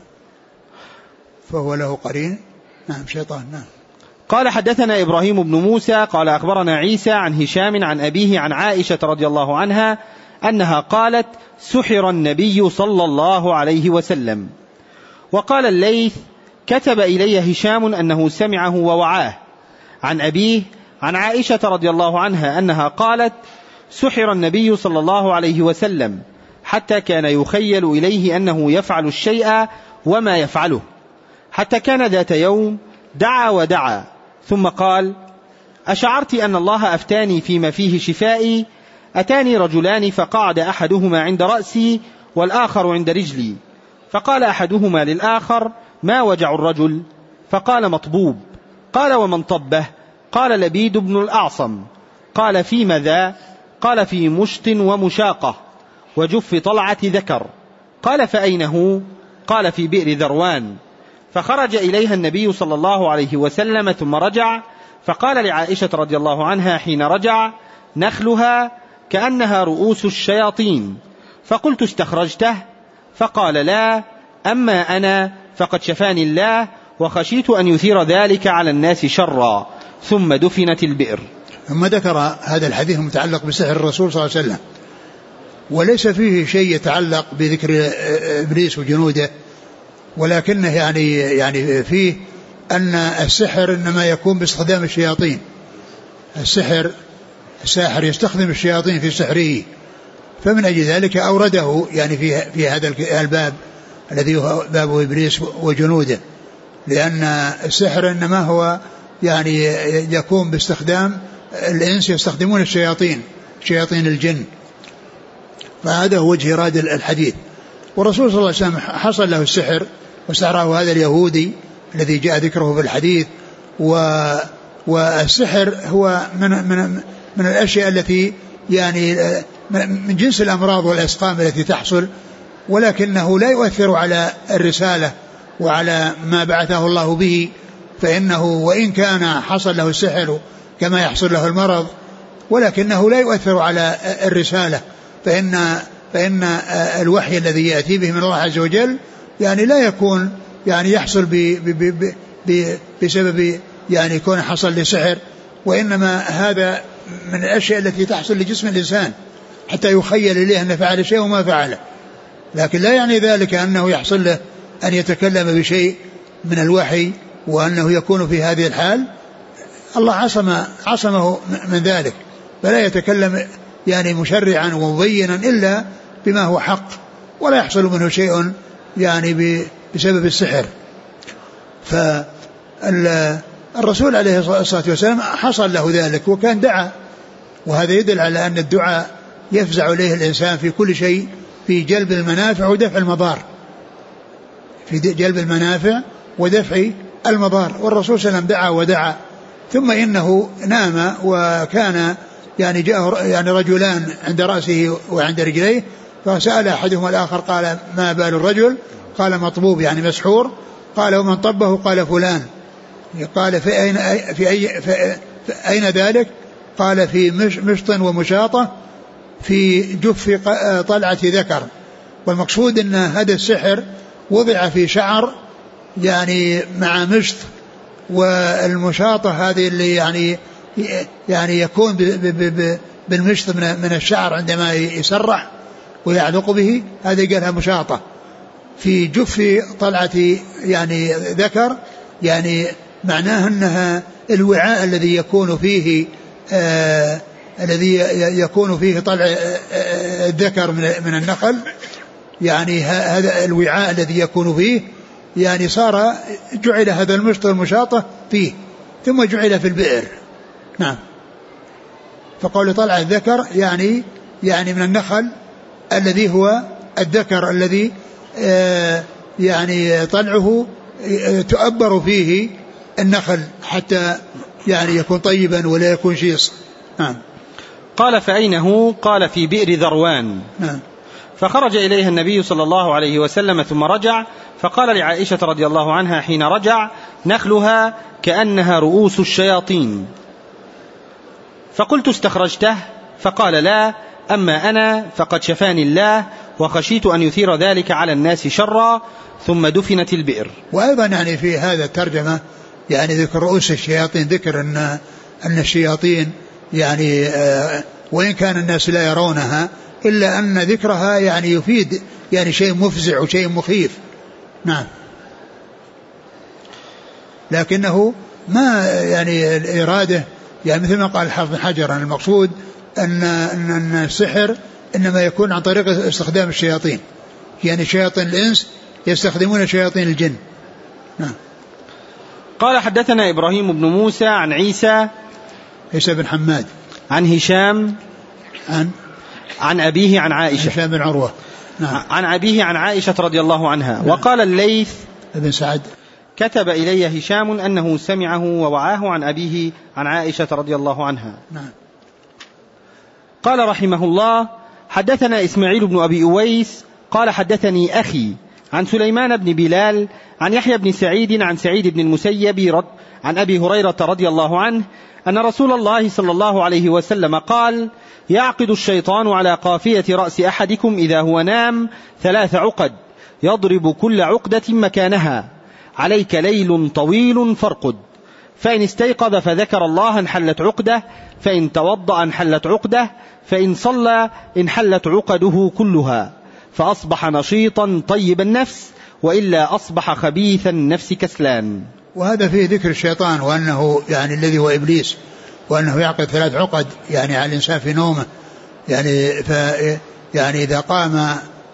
فهو له قرين. نعم. شيطان. نعم. قال حدثنا إبراهيم بن موسى قال أخبرنا عيسى عن هشام عن أبيه عن عائشة رضي الله عنها أنها قالت سحر النبي صلى الله عليه وسلم. وقال الليث كتب إلي هشام أنه سمعه ووعاه عن أبيه عن عائشة رضي الله عنها أنها قالت سحر النبي صلى الله عليه وسلم حتى كان يخيل إليه أنه يفعل الشيء وما يفعله، حتى كان ذات يوم دعا ودعا ثم قال: أشعرت أن الله أفتاني فيما فيه شفائي؟ أتاني رجلان فقعد أحدهما عند رأسي والآخر عند رجلي، فقال أحدهما للآخر: ما وجع الرجل؟ فقال: مطبوب. قال: ومن طبه؟ قال: لبيد بن الأعصم. قال: فيما ذا؟ قال: في مشط ومشاقة وجف طلعة ذكر. قال: فأين هو؟ قال: في بئر ذروان. فخرج إليها النبي صلى الله عليه وسلم ثم رجع، فقال لعائشة رضي الله عنها حين رجع: نخلها كأنها رؤوس الشياطين. فقلت: استخرجته؟ فقال: لا، أما أنا فقد شفاني الله، وخشيت أن يثير ذلك على الناس شرا. ثم دفنت البئر. ثم ذكر هذا الحديث المتعلق بسحر الرسول صلى الله عليه وسلم، وليس فيه شيء يتعلق بذكر إبليس وجنوده، ولكنه يعني فيه أن السحر إنما يكون باستخدام الشياطين. الساحر يستخدم الشياطين في سحره، فمن أجل ذلك أورده يعني في هذا الباب الذي هو باب إبليس وجنوده، لأن السحر إنما هو يعني يكون باستخدام الإنس، يستخدمون شياطين الجن، فهذا هو وجه إراد الحديث. والرسول صلى الله عليه وسلم حصل له السحر وسحره هذا اليهودي الذي جاء ذكره في الحديث. والسحر هو من الأشياء التي يعني من جنس الأمراض والأسقام التي تحصل، ولكنه لا يؤثر على الرسالة وعلى ما بعثه الله به، فإنه وإن كان حصل له السحر كما يحصل له المرض، ولكنه لا يؤثر على الرسالة، فإن الوحي الذي يأتي به من الله عز وجل يعني لا يكون يعني يحصل بسبب يعني يكون حصل لسحر، وإنما هذا من الأشياء التي تحصل لجسم الإنسان حتى يخيل إليه أن فعل شيء وما فعله، لكن لا يعني ذلك أنه يحصل له أن يتكلم بشيء من الوحي وأنه يكون في هذه الحال. الله عصمه من ذلك، فلا يتكلم يعني مشرعا ومبينا إلا بما هو حق، ولا يحصل منه شيء يعني بسبب السحر. فالرسول عليه الصلاة والسلام حصل له ذلك وكان دعا، وهذا يدل على أن الدعاء يفزع إليه الإنسان في كل شيء، في جلب المنافع ودفع المضار، في جلب المنافع ودفع المضار. والرسول صلى الله عليه وسلم دعا ودعا، ثم إنه نام وكان يعني جاء يعني رجلان عند رأسه وعند رجليه، فسأل أحدهما الآخر قال: ما بال الرجل؟ قال: مطبوب يعني مسحور. قال: ومن طبه؟ قال: فلان. قال: في أين ذلك؟ قال: في مشط ومشاطة في جف طلعة ذكر. والمقصود أن هذا السحر وضع في شعر يعني مع مشط، والمشاطة هذه اللي يعني يكون بالمشط من الشعر عندما يسرح ويعلق به، هذه قالها مشاطة في جف طلعة يعني ذكر، يعني معناه أنها الوعاء الذي يكون فيه طلع الذكر من النخل، يعني هذا الوعاء الذي يكون فيه يعني جعل هذا المشط والمشاطة فيه، ثم جعل في البئر. نعم. فقول طلع الذكر يعني من النخل الذي هو الذكر الذي يعني طلعه تؤبر فيه النخل حتى يعني يكون طيبا ولا يكون شيص. نعم. قال: فأين هو؟ قال: في بئر ذروان. نعم. فخرج إليها النبي صلى الله عليه وسلم ثم رجع، فقال لعائشة رضي الله عنها حين رجع: نخلها كأنها رؤوس الشياطين. فقلت: استخرجته؟ فقال: لا، أما أنا فقد شفاني الله، وخشيت أن يثير ذلك على الناس شرا. ثم دفنت البئر. وأيضا يعني في هذا الترجمة يعني ذكر رؤوس الشياطين، ذكر أن الشياطين يعني وإن كان الناس لا يرونها إلا أن ذكرها يعني يفيد يعني شيء مفزع وشيء مخيف. نعم. لكنه ما يعني الإرادة يعني مثل ما قال الحافظ بن حجر، المقصود أن السحر إنما يكون عن طريق استخدام الشياطين، يعني شياطين الإنس يستخدمون شياطين الجن. نعم. قال حدثنا إبراهيم بن موسى عن عيسى بن حماد عن هشام عن أبيه عن عائشة هشام بن عروة نعم. عن أبيه عن عائشة رضي الله عنها نعم. وقال الليث بن سعد كتب إلي هشام أنه سمعه ووعاه عن أبيه عن عائشة رضي الله عنها نعم. قال رحمه الله حدثنا إسماعيل بن أبي أويس قال حدثني أخي عن سليمان بن بلال عن يحيى بن سعيد عن سعيد بن المسيب عن أبي هريرة رضي الله عنه أن رسول الله صلى الله عليه وسلم قال يعقد الشيطان على قافية رأس أحدكم إذا هو نام 3 عقد يضرب كل عقدة مكانها عليك ليل طويل فارقد فإن استيقظ فذكر الله انحلت عقده فإن توضأ انحلت عقده فإن صلى انحلت عقده كلها فأصبح نشيطا طيب النفس وإلا أصبح خبيث النفس كسلان. وهذا فيه ذكر الشيطان وأنه يعني الذي هو إبليس وأنه يعقد 3 عقد يعني على الإنسان في نومه يعني إذا قام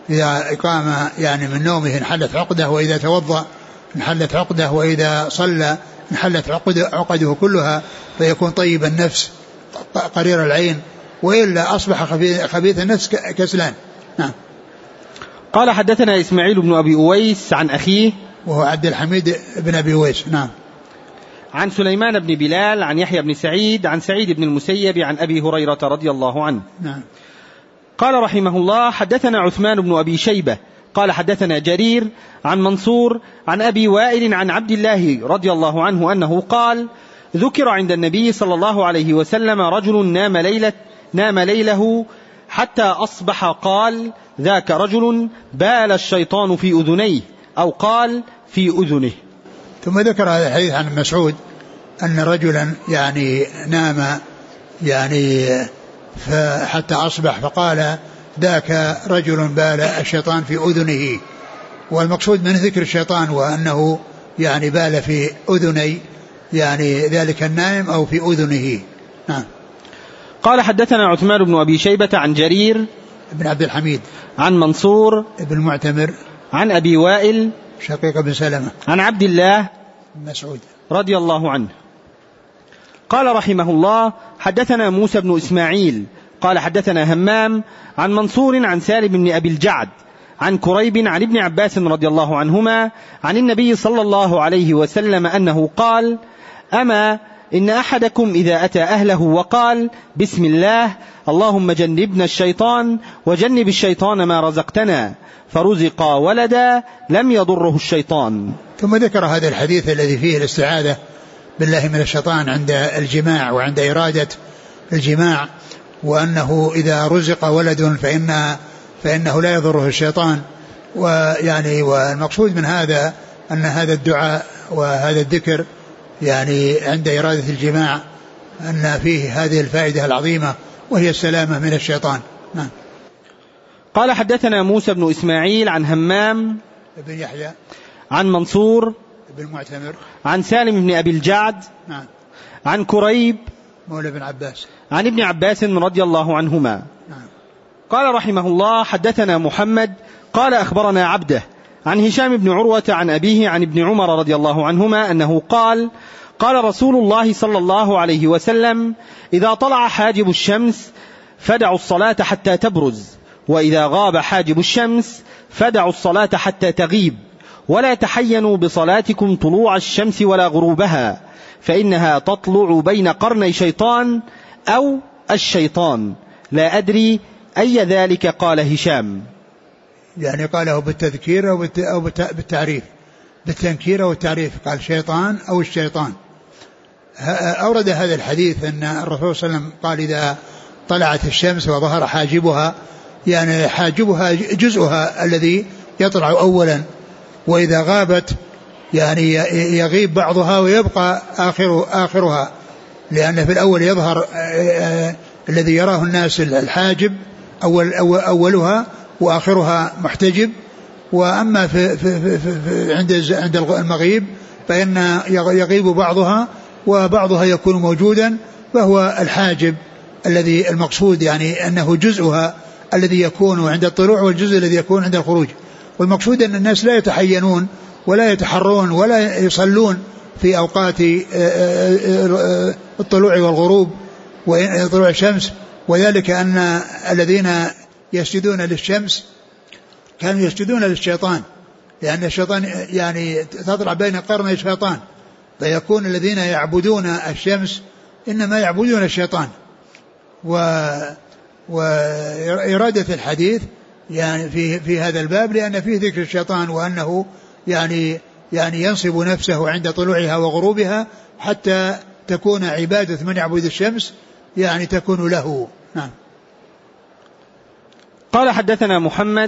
يعني من نومه انحلت عقده وإذا توضأ انحلت عقده وإذا صلى انحلت عقده كلها فيكون طيب النفس قرير العين وإلا أصبح خبيث النفس كسلان. نعم. قال حدثنا إسماعيل بن أبي أويس عن أخيه وهو عبد الحميد بن أبي أويس نعم. عن سليمان بن بلال عن يحيى بن سعيد عن سعيد بن المسيب عن أبي هريرة رضي الله عنه نعم. قال رحمه الله حدثنا عثمان بن أبي شيبة قال حدثنا جرير عن منصور عن أبي وائل عن عبد الله رضي الله عنه أنه قال ذكر عند النبي صلى الله عليه وسلم رجل نام ليله حتى أصبح قال ذاك رجل بال الشيطان في أذنيه أو قال في أذنه. ثم ذكر هذا الحديث عن مسعود أن رجلا يعني نام يعني حتى أصبح فقال ذاك رجل بال الشيطان في أذنه. والمقصود من ذكر الشيطان وأنه يعني بال في أذني يعني ذلك النائم أو في أذنه. نعم. قال حدثنا عثمان بن أبي شيبة عن جرير بن عبد الحميد عن منصور بن معتمر عن أبي وائل شقيق بن سلمة عن عبد الله مسعود رضي الله عنه قال رحمه الله حدثنا موسى بن إسماعيل قال حدثنا همام عن منصور عن سالم بن أبي الجعد عن كريب عن ابن عباس رضي الله عنهما عن النبي صلى الله عليه وسلم أنه قال أما إن أحدكم إذا أتى أهله وقال بسم الله اللهم جنبنا الشيطان وجنب الشيطان ما رزقتنا فرزق ولدا لم يضره الشيطان. ثم ذكر هذا الحديث الذي فيه الاستعاذة بالله من الشيطان عند الجماع وعند إرادة الجماع وأنه إذا رزق ولد فإنه لا يضره الشيطان. ويعني والمقصود من هذا أن هذا الدعاء وهذا الذكر يعني عند إرادة الجماع أن فيه هذه الفائدة العظيمة وهي السلامة من الشيطان. نعم. قال حدثنا موسى بن إسماعيل عن همام بن يحيى عن منصور بن معتمر عن سالم بن أبي الجعد نعم. عن كريب مولى بن عباس عن ابن عباس رضي الله عنهما. نعم. قال رحمه الله حدثنا محمد قال أخبرنا عبده عن هشام بن عروة عن أبيه عن ابن عمر رضي الله عنهما أنه قال قال رسول الله صلى الله عليه وسلم إذا طلع حاجب الشمس فدعوا الصلاة حتى تبرز وإذا غاب حاجب الشمس فدعوا الصلاة حتى تغيب ولا تحينوا بصلاتكم طلوع الشمس ولا غروبها فإنها تطلع بين قرني شيطان أو الشيطان لا أدري أي ذلك قال هشام. يعني قاله بالتذكير أو بالتعريف بالتنكير أو التعريف قال شيطان أو الشيطان. أورد هذا الحديث أن الرسول صلى الله عليه وسلم قال إذا طلعت الشمس وظهر حاجبها يعني حاجبها جزءها الذي يطلع أولا وإذا غابت يعني يغيب بعضها ويبقى آخرها لأن في الأول يظهر الذي يراه الناس الحاجب أولها وآخرها محتجب وأما عند المغيب فإن يغيب بعضها وبعضها يكون موجودا فهو الحاجب الذي المقصود يعني أنه جزءها الذي يكون عند الطلوع والجزء الذي يكون عند الخروج. والمقصود أن الناس لا يتحينون ولا يتحرون ولا يصلون في أوقات الطلوع والغروب وطلوع الشمس، وذلك أن الذين يسجدون للشمس كانوا يسجدون للشيطان، لأن الشيطان يعني تطلع بين قرني الشيطان، فيكون الذين يعبدون الشمس إنما يعبدون الشيطان. وإرادة الحديث يعني في هذا الباب لأن فيه ذكر الشيطان، وأنه يعني ينصب نفسه عند طلوعها وغروبها حتى تكون عبادة من يعبد الشمس يعني تكون له. نعم. قال حدثنا محمد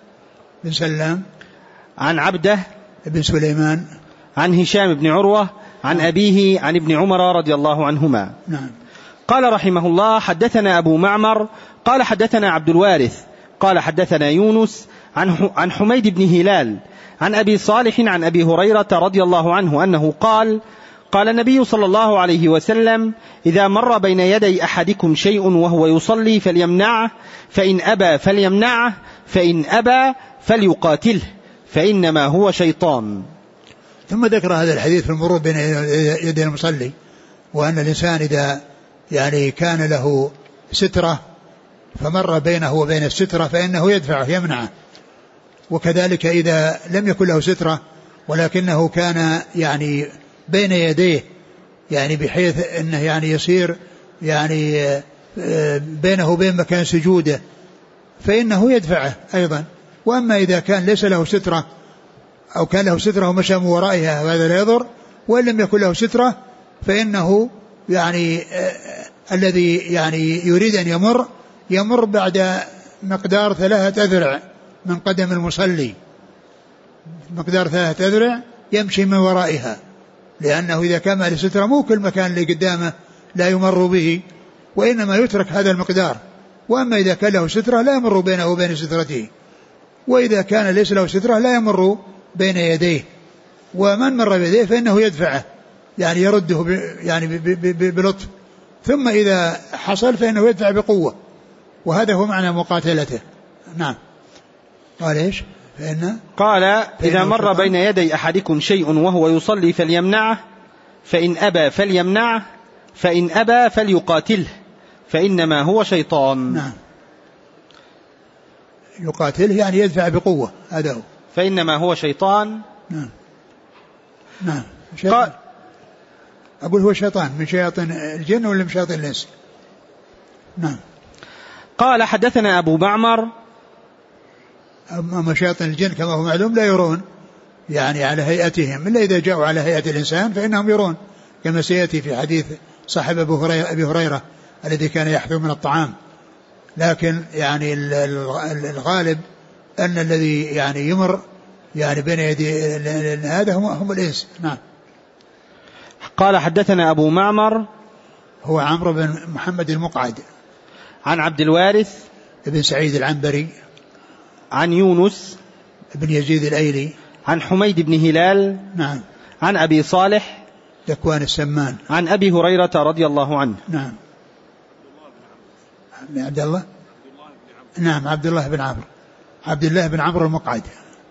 بن سلام عن عبده بن سليمان عن هشام بن عروة عن أبيه عن ابن عمر رضي الله عنهما. نعم. قال رحمه الله حدثنا أبو معمر قال حدثنا عبد الوارث قال حدثنا يونس عن حميد بن هلال عن أبي صالح عن أبي هريرة رضي الله عنه أنه قال النبي صلى الله عليه وسلم إذا مر بين يدي أحدكم شيء وهو يصلي فليمنعه، فإن أبى فليمنعه، فإن أبى فليقاتله، فإنما هو شيطان. ثم ذكر هذا الحديث في المرور بين يدي المصلي، وأن الإنسان إذا يعني كان له سترة فمر بينه وبين السترة فإنه يدفعه يمنعه، وكذلك إذا لم يكن له سترة ولكنه كان يعني بين يديه يعني بحيث أنه يعني يصير يعني بينه وبين مكان سجوده فإنه يدفعه أيضا. وأما إذا كان ليس له سترة أو كان له سترة ومشى من ورائها هذا لا يضر، وإن لم يكن له سترة فإنه يعني الذي يعني يريد أن يمر بعد مقدار 3 أذرع من قدم المصلي، مقدار 3 أذرع يمشي من ورائها، لأنه إذا كان له سترة مو كل مكان اللي قدامه لا يمر به، وإنما يترك هذا المقدار. وأما إذا كان له سترة لا يمر بينه وبين سترته، وإذا كان ليس له سترة لا يمر بين يديه، ومن مر بيديه فإنه يدفعه يعني يرده يعني بلطف، ثم إذا حصل فإنه يدفع بقوة، وهذا هو معنى مقاتلته. نعم. قال إيش؟ قال إذا مر بين يدي أحدكم شيء وهو يصلي فليمنعه، فإن أبى فليمنعه، فإن أبى فليقاتله، فإنما هو شيطان. نعم. يقاتله يعني يدفع بقوة، هذا هو. فإنما هو شيطان. نعم. نعم. أقول هو شيطان من شياطين الجن ولا من شياطين الإنس؟ نعم. قال حدثنا أبو معمر. أما شياطين الجن كما هو معلوم لا يرون يعني على هيئتهم إلا إذا جاءوا على هيئة الإنسان فإنهم يرون، كما سيأتي في حديث صاحب أبي هريرة الذي كان يحفظ من الطعام. لكن يعني الغالب أن الذي يعني يمر يعني بين يدي هذا هم الإنس. نعم. قال حدثنا أبو معمر هو عمرو بن محمد المقعد عن عبد الوارث ابن سعيد العنبري عن يونس بن يزيد الأيلي عن حميد بن هلال. نعم. عن أبي صالح ذكوان السمان عن أبي هريرة رضي الله عنه. نعم. عبد الله. نعم. عبد الله بن عمرو المقعد.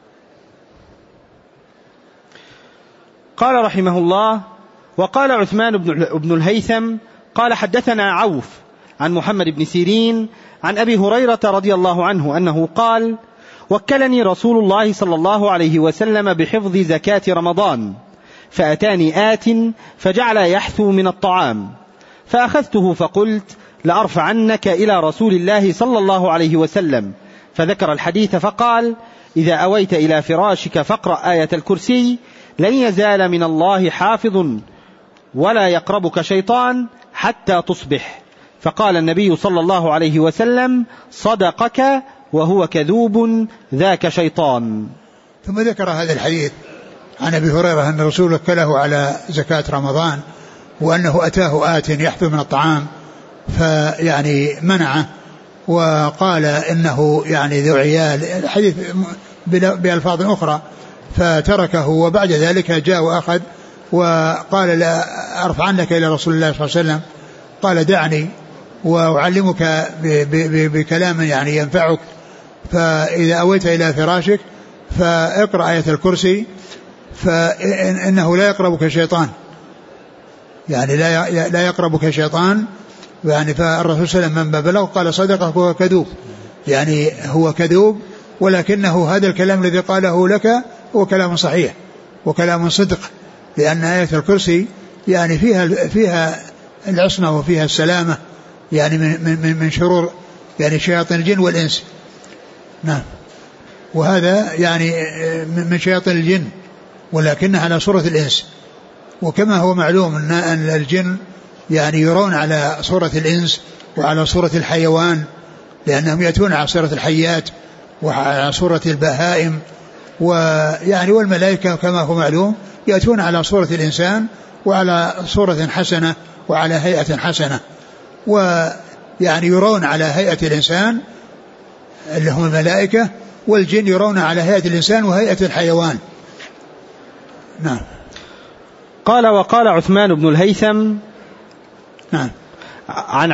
قال رحمه الله وقال عثمان بن الهيثم قال حدثنا عوف عن محمد بن سيرين عن أبي هريرة رضي الله عنه أنه قال وكلني رسول الله صلى الله عليه وسلم بحفظ زكاة رمضان، فأتاني آت فجعل يحثو من الطعام، فأخذته فقلت لأرفعنك إلى رسول الله صلى الله عليه وسلم، فذكر الحديث فقال إذا أويت إلى فراشك فاقرأ آية الكرسي لن يزال من الله حافظ ولا يقربك شيطان حتى تصبح. فقال النبي صلى الله عليه وسلم صدقك وهو كذوب ذاك شيطان. ثم ذكر هذا الحديث عن أبي هريرة أن الرسول وكله على زكاة رمضان، وأنه أتاه آت يحفظ من الطعام فيعني منعه، وقال إنه يعني ذو عيال، الحديث بألفاظ أخرى، فتركه، وبعد ذلك جاء وأخذ وقال لا أرفعنك إلى رسول الله صلى الله عليه وسلم، قال دعني وأعلمك بكلام يعني ينفعك، فإذا أويت إلى فراشك فاقرأ آية الكرسي فإنه لا يقربك شيطان، يعني لا يقربك شيطان. يعني فالرسول صلى الله عليه وسلم من بلغ قال صدقه هو كذوب، يعني هو كذوب، ولكنه هذا الكلام الذي قاله لك هو كلام صحيح وكلام صدق، لأن آية الكرسي يعني فيها العصمة وفيها السلامة يعني من شرور يعني شياطين الجن والإنس. نعم. وهذا يعني من شياطين الجن ولكنها على صورة الإنس، وكما هو معلوم أن الجن يعني يرون على صورة الإنس وعلى صورة الحيوان، لأنهم يأتون على صورة الحيات وعلى صورة البهائم، ويعني والملائكة كما هو معلوم يأتون على صورة الإنسان وعلى صورة حسنة وعلى هيئة حسنة، ويعني يرون على هيئة الإنسان اللي هم الملائكة، والجن يرون على هيئة الإنسان وهيئة الحيوان. نعم. قال وقال عثمان بن الهيثم نعم عن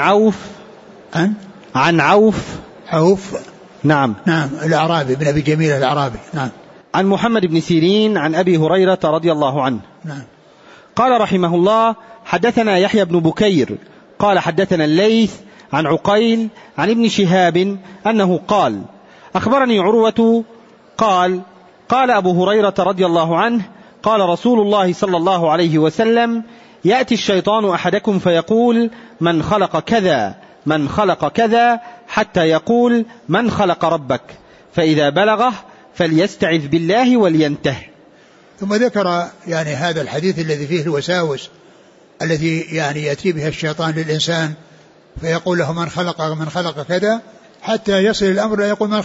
عوف نعم الأعرابي بن أبي جميل الأعرابي. نعم. عن محمد بن سيرين عن أبي هريرة رضي الله عنه. نعم. قال رحمه الله حدثنا يحيى بن بكير قال حدثنا الليث عن عقيل عن ابن شهاب أنه قال أخبرني عروة قال قال أبو هريرة رضي الله عنه قال رسول الله صلى الله عليه وسلم يأتي الشيطان أحدكم فيقول من خلق كذا من خلق كذا حتى يقول من خلق ربك، فإذا بلغه فليستعذ بالله ولينته. ثم ذكر يعني هذا الحديث الذي فيه الوساوس التي يعني يأتي بها الشيطان للإنسان فيقول له من خلق كذا، حتى يصل الأمر لا يقول من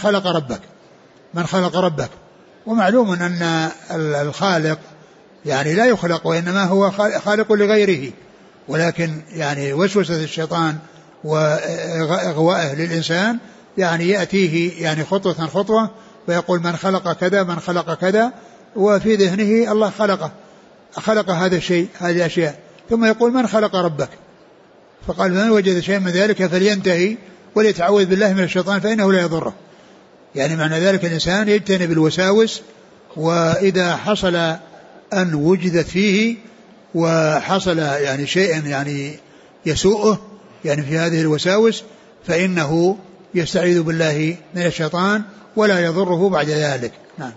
خلق ربك. ومعلوم أن الخالق يعني لا يخلق وإنما هو خالق لغيره، ولكن يعني وسوسة الشيطان وإغوائه للإنسان يعني يأتيه يعني خطوة ويقول من خلق كذا من خلق كذا، وفي ذهنه الله خلق هذا الشيء هذه الأشياء، ثم يقول من خلق ربك، فقال من وجد شيء من ذلك فلينتهي وليتعوذ بالله من الشيطان فإنه لا يضره. يعني معنى ذلك الإنسان يجتنب الوساوس، وإذا حصل أن وجدت فيه وحصل يعني شيء يعني يسوءه يعني في هذه الوساوس فإنه يستعيذ بالله من الشيطان ولا يضره بعد ذلك. نعم.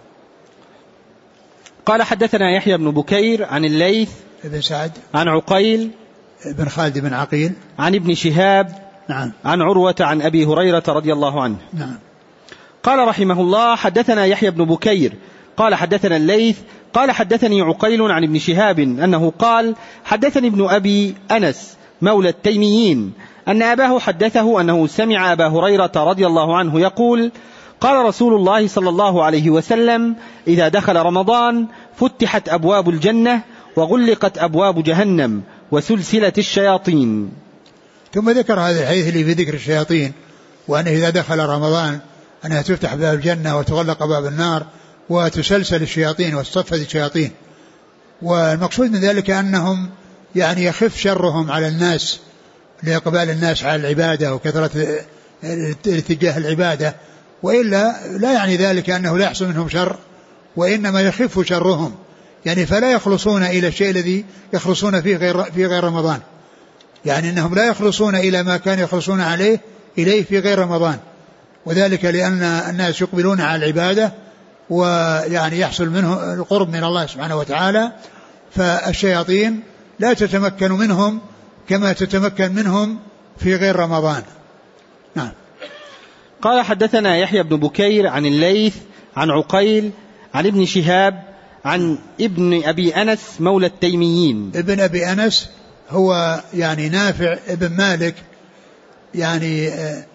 قال حدثنا يحيى بن بكير عن الليث بن سعد عن عقيل بن خالد بن عقيل عن ابن شهاب نعم عن عروة عن أبي هريرة رضي الله عنه. نعم. قال رحمه الله حدثنا يحيى بن بكير قال حدثنا الليث قال حدثني عقيل عن ابن شهاب أنه قال حدثني ابن أبي أنس مولى التيميين أن أباه حدثه أنه سمع أبا هريرة رضي الله عنه يقول قال رسول الله صلى الله عليه وسلم إذا دخل رمضان فتحت أبواب الجنة وغلقت أبواب جهنم وسلسلة الشياطين. ثم ذكر هذا الحديث اللي في ذكر الشياطين، وأنه إذا دخل رمضان أنها تفتح باب الجنة وتغلق باب النار وتسلسل الشياطين وتصفد الشياطين. والمقصود من ذلك أنهم يعني يخف شرهم على الناس لإقبال الناس على العبادة وكثرة الاتجاه العبادة، وإلا لا يعني ذلك أنه لا يحصل منهم شر، وإنما يخف شرهم يعني فلا يخلصون إلى الشيء الذي يخلصون فيه في غير رمضان، يعني أنهم لا يخلصون إلى ما كانوا يخلصون إليه في غير رمضان، وذلك لأن الناس يقبلون على العبادة ويعني يحصل منه القرب من الله سبحانه وتعالى، فالشياطين لا تتمكن منهم كما تتمكن منهم في غير رمضان. نعم. قال حدثنا يحيى بن بكير عن الليث عن عقيل عن ابن شهاب عن ابن أبي أنس مولى التيميين. ابن أبي أنس هو يعني نافع ابن مالك، يعني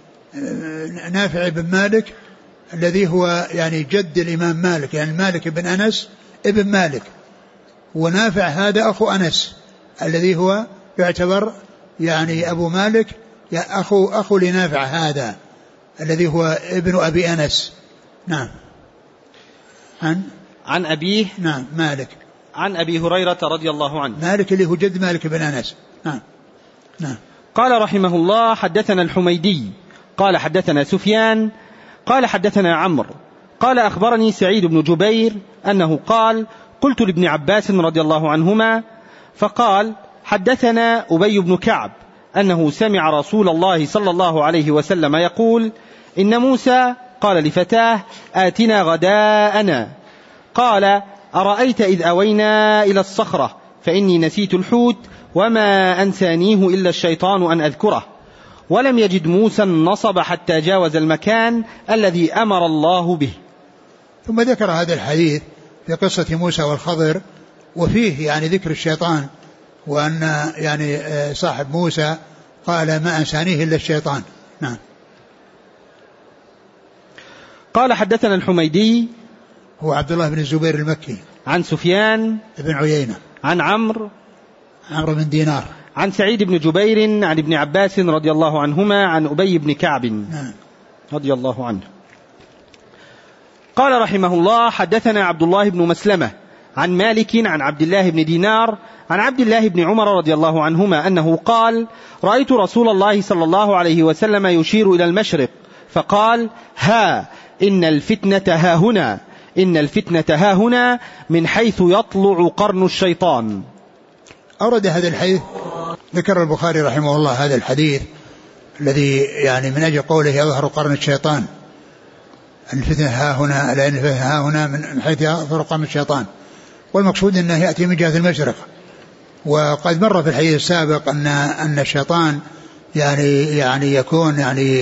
نافع ابن مالك الذي هو يعني جد الإمام مالك، يعني مالك بن أنس ابن مالك، ونافع هذا أخو أنس الذي هو يعتبر يعني أبو مالك أخو لنافع هذا الذي هو ابن أبي أنس. نعم. عن أبيه نعم مالك عن أبي هريرة رضي الله عنه. مالك اللي هو جد مالك بن أنس. نعم. نعم. قال رحمه الله حدثنا الحميدي قال حدثنا سفيان قال حدثنا عمرو قال أخبرني سعيد بن جبير أنه قال قلت لابن عباس رضي الله عنهما فقال حدثنا أبي بن كعب أنه سمع رسول الله صلى الله عليه وسلم يقول إن موسى قال لفتاه آتنا غداءنا قال أرأيت إذ أوينا إلى الصخرة فإني نسيت الحوت وما أنسانيه إلا الشيطان أن أذكره ولم يجد موسى النصب حتى جاوز المكان الذي أمر الله به. ثم ذكر هذا الحديث في قصة موسى والخضر وفيه يعني ذكر الشيطان وأن يعني صاحب موسى قال ما أنسانيه إلا الشيطان. نعم. قال حدثنا الحميدي هو عبد الله بن الزبير المكي عن سفيان بن عيينة عن عمرو بن دينار عن سعيد بن جبير عن ابن عباس رضي الله عنهما عن أبي بن كعب رضي الله عنه قال رحمه الله حدثنا عبد الله بن مسلمة عن مالك عن عبد الله بن دينار عن عبد الله بن عمر رضي الله عنهما أنه قال رأيت رسول الله صلى الله عليه وسلم يشير إلى المشرق فقال ها إن الفتنة ها هنا إن الفتنة ها هنا من حيث يطلع قرن الشيطان. أورد هذا الحديث ذكر البخاري رحمه الله هذا الحديث الذي يعني من أجل قوله يظهر قرن الشيطان الفتنة ها هنا لأن الفتنة ها هنا من حيث يظهر قرن الشيطان والمقصود أنه يأتي من جهة المشرق. وقد مر في الحديث السابق أن الشيطان يعني يكون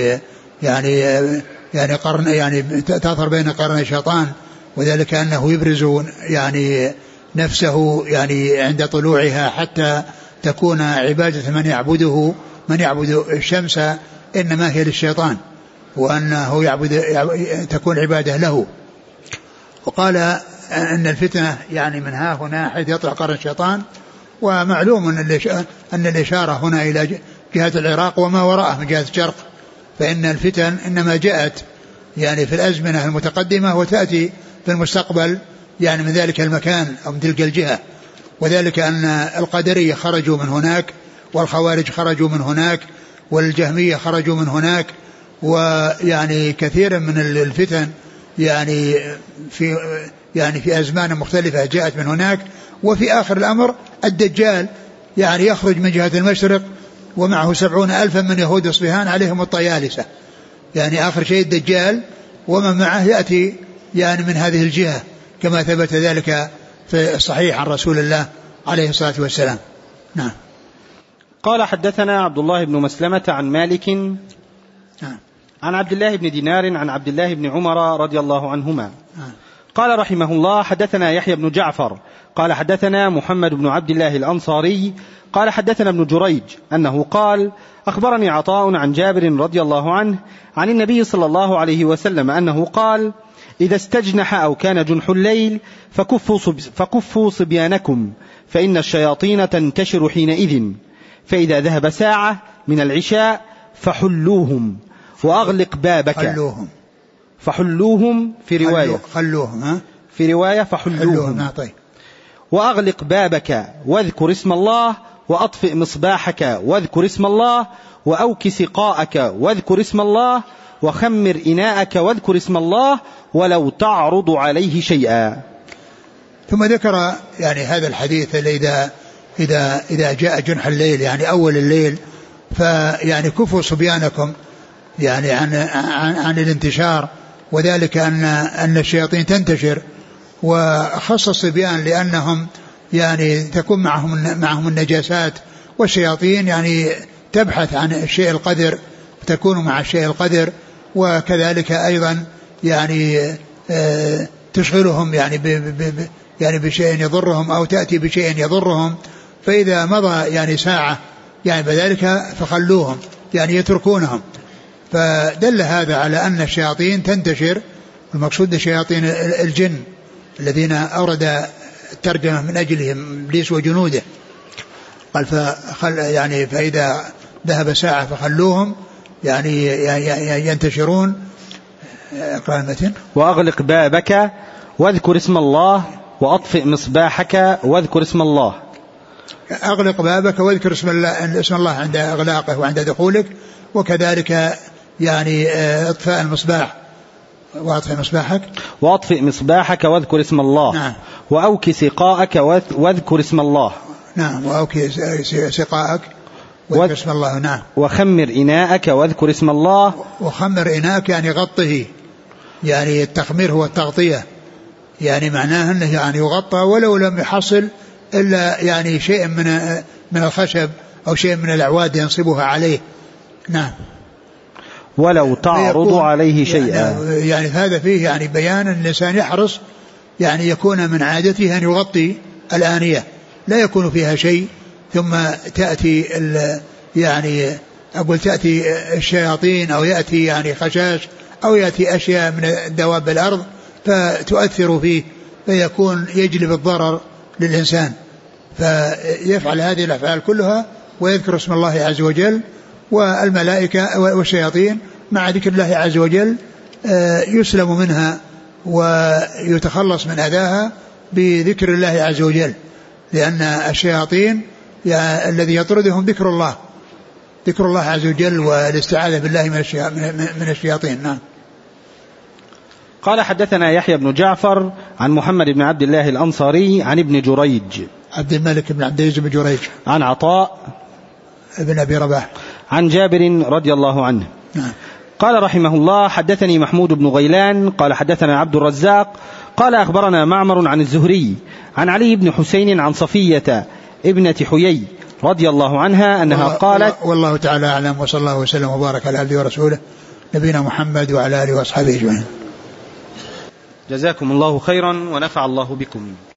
يعني قرن يعني تظهر بين قرن الشيطان وذلك أنه يبرز يعني نفسه يعني عند طلوعها حتى تكون عبادة من يعبد الشمس إنما هي للشيطان وأنه تكون عبادة له. وقال أن الفتنة يعني من ها هنا حيث يطلع قرن الشيطان ومعلوم أن الإشارة هنا إلى جهة العراق وما وراءه من جهة الشرق فإن الفتن إنما جاءت يعني في الأزمنة المتقدمة وتأتي في المستقبل يعني من ذلك المكان أو من تلك الجهة وذلك أن القدرية خرجوا من هناك والخوارج خرجوا من هناك والجهمية خرجوا من هناك ويعني كثير من الفتن يعني في أزمان مختلفة جاءت من هناك. وفي آخر الأمر الدجال يعني يخرج من جهة المشرق ومعه 70,000 من يهود اصبهان عليهم الطيالسة يعني آخر شيء الدجال ومن معه يأتي يعني من هذه الجهة كما ثبت ذلك في الصحيح عن رسول الله عليه الصلاة والسلام. نعم. قال حدثنا عبد الله بن مسلمة عن مالك عن عبد الله بن دينار عن عبد الله بن عمر رضي الله عنهما قال رحمه الله حدثنا يحيى بن جعفر قال حدثنا محمد بن عبد الله الأنصاري قال حدثنا ابن جريج أنه قال أخبرني عطاء عن جابر رضي الله عنه عن النبي صلى الله عليه وسلم أنه قال إذا استجنح أو كان جنح الليل فكفوا صبيانكم فإن الشياطين تنتشر حينئذ فإذا ذهب ساعة من العشاء فحلوهم وأغلق بابك فحلوهم في رواية خلوهم في رواية فحلوهم وأغلق بابك واذكر اسم الله وأطفئ مصباحك واذكر اسم الله وأوك سقاءك واذكر اسم الله وخمر إناءك واذكر اسم الله ولو تعرض عليه شيئا. ثم ذكر يعني هذا الحديث إذا جاء جنح الليل يعني أول الليل فيعني كفوا صبيانكم يعني عن الانتشار وذلك أن الشياطين تنتشر وخص الصبيان لأنهم يعني تكون معهم النجاسات والشياطين يعني تبحث عن الشيء القذر وتكون مع الشيء القذر وكذلك أيضا يعني تشغلهم يعني بشيء يضرهم أو تأتي بشيء يضرهم فإذا مضى يعني ساعة يعني بذلك فخلوهم يعني يتركونهم. فدل هذا على أن الشياطين تنتشر المقصود شياطين الجن الذين أورد الترجمة من أجلهم إبليس وجنوده قال يعني فإذا ذهب ساعة فخلوهم يعني ينتشرون. اقرأ المتن. وأغلق بابك واذكر اسم الله وأطفئ مصباحك واذكر اسم الله. أغلق بابك واذكر اسم الله عند إغلاقه وعند دخولك وكذلك يعني اطفاء المصباح واطفئ مصباحك واطفئ مصباحك واذكر اسم الله. نعم. وأوك سقاءك واذكر اسم الله. نعم. وأوك سقاءك واذكر اسم الله. نعم. وخمر إناءك واذكر اسم الله. وخمر إناءك يعني غطه، يعني التخمير هو التغطية، يعني معناه أنه يعني يغطى ولو لم يحصل إلا يعني شيء من الخشب أو شيء من الأعواد ينصبها عليه. نعم. ولو تعرض عليه شيئا، يعني هذا فيه يعني بيان أن الإنسان يحرص يعني يكون من عادته أن يغطي الآنية، لا يكون فيها شيء ثم تأتي يعني أقول تأتي الشياطين أو يأتي يعني خشاش أو يأتي أشياء من دواب الأرض فتؤثر فيه فيكون يجلب الضرر للإنسان، فيفعل هذه الأفعال كلها ويذكر اسم الله عز وجل، والملائكة والشياطين مع ذكر الله عز وجل يسلم منها ويتخلص من أذاها بذكر الله عز وجل، لأن الشياطين الذي يطردهم ذكر الله عز وجل والاستعاذة بالله من الشياطين. نعم. قال حدثنا يحيى بن جعفر عن محمد بن عبد الله الأنصاري عن ابن جريج عبد الملك بن عبد العزيز بن جريج عن عطاء ابن أبي رباح عن جابر رضي الله عنه. نعم. قال رحمه الله حدثني محمود بن غيلان قال حدثنا عبد الرزاق قال أخبرنا معمر عن الزهري عن علي بن حسين عن صفية ابنة حيي رضي الله عنها أنها قالت. والله تعالى أعلم، وصلى الله وسلم وبارك على عبده ورسوله نبينا محمد وعلى آله وأصحابه أجمعين. جزاكم الله خيرا ونفع الله بكم.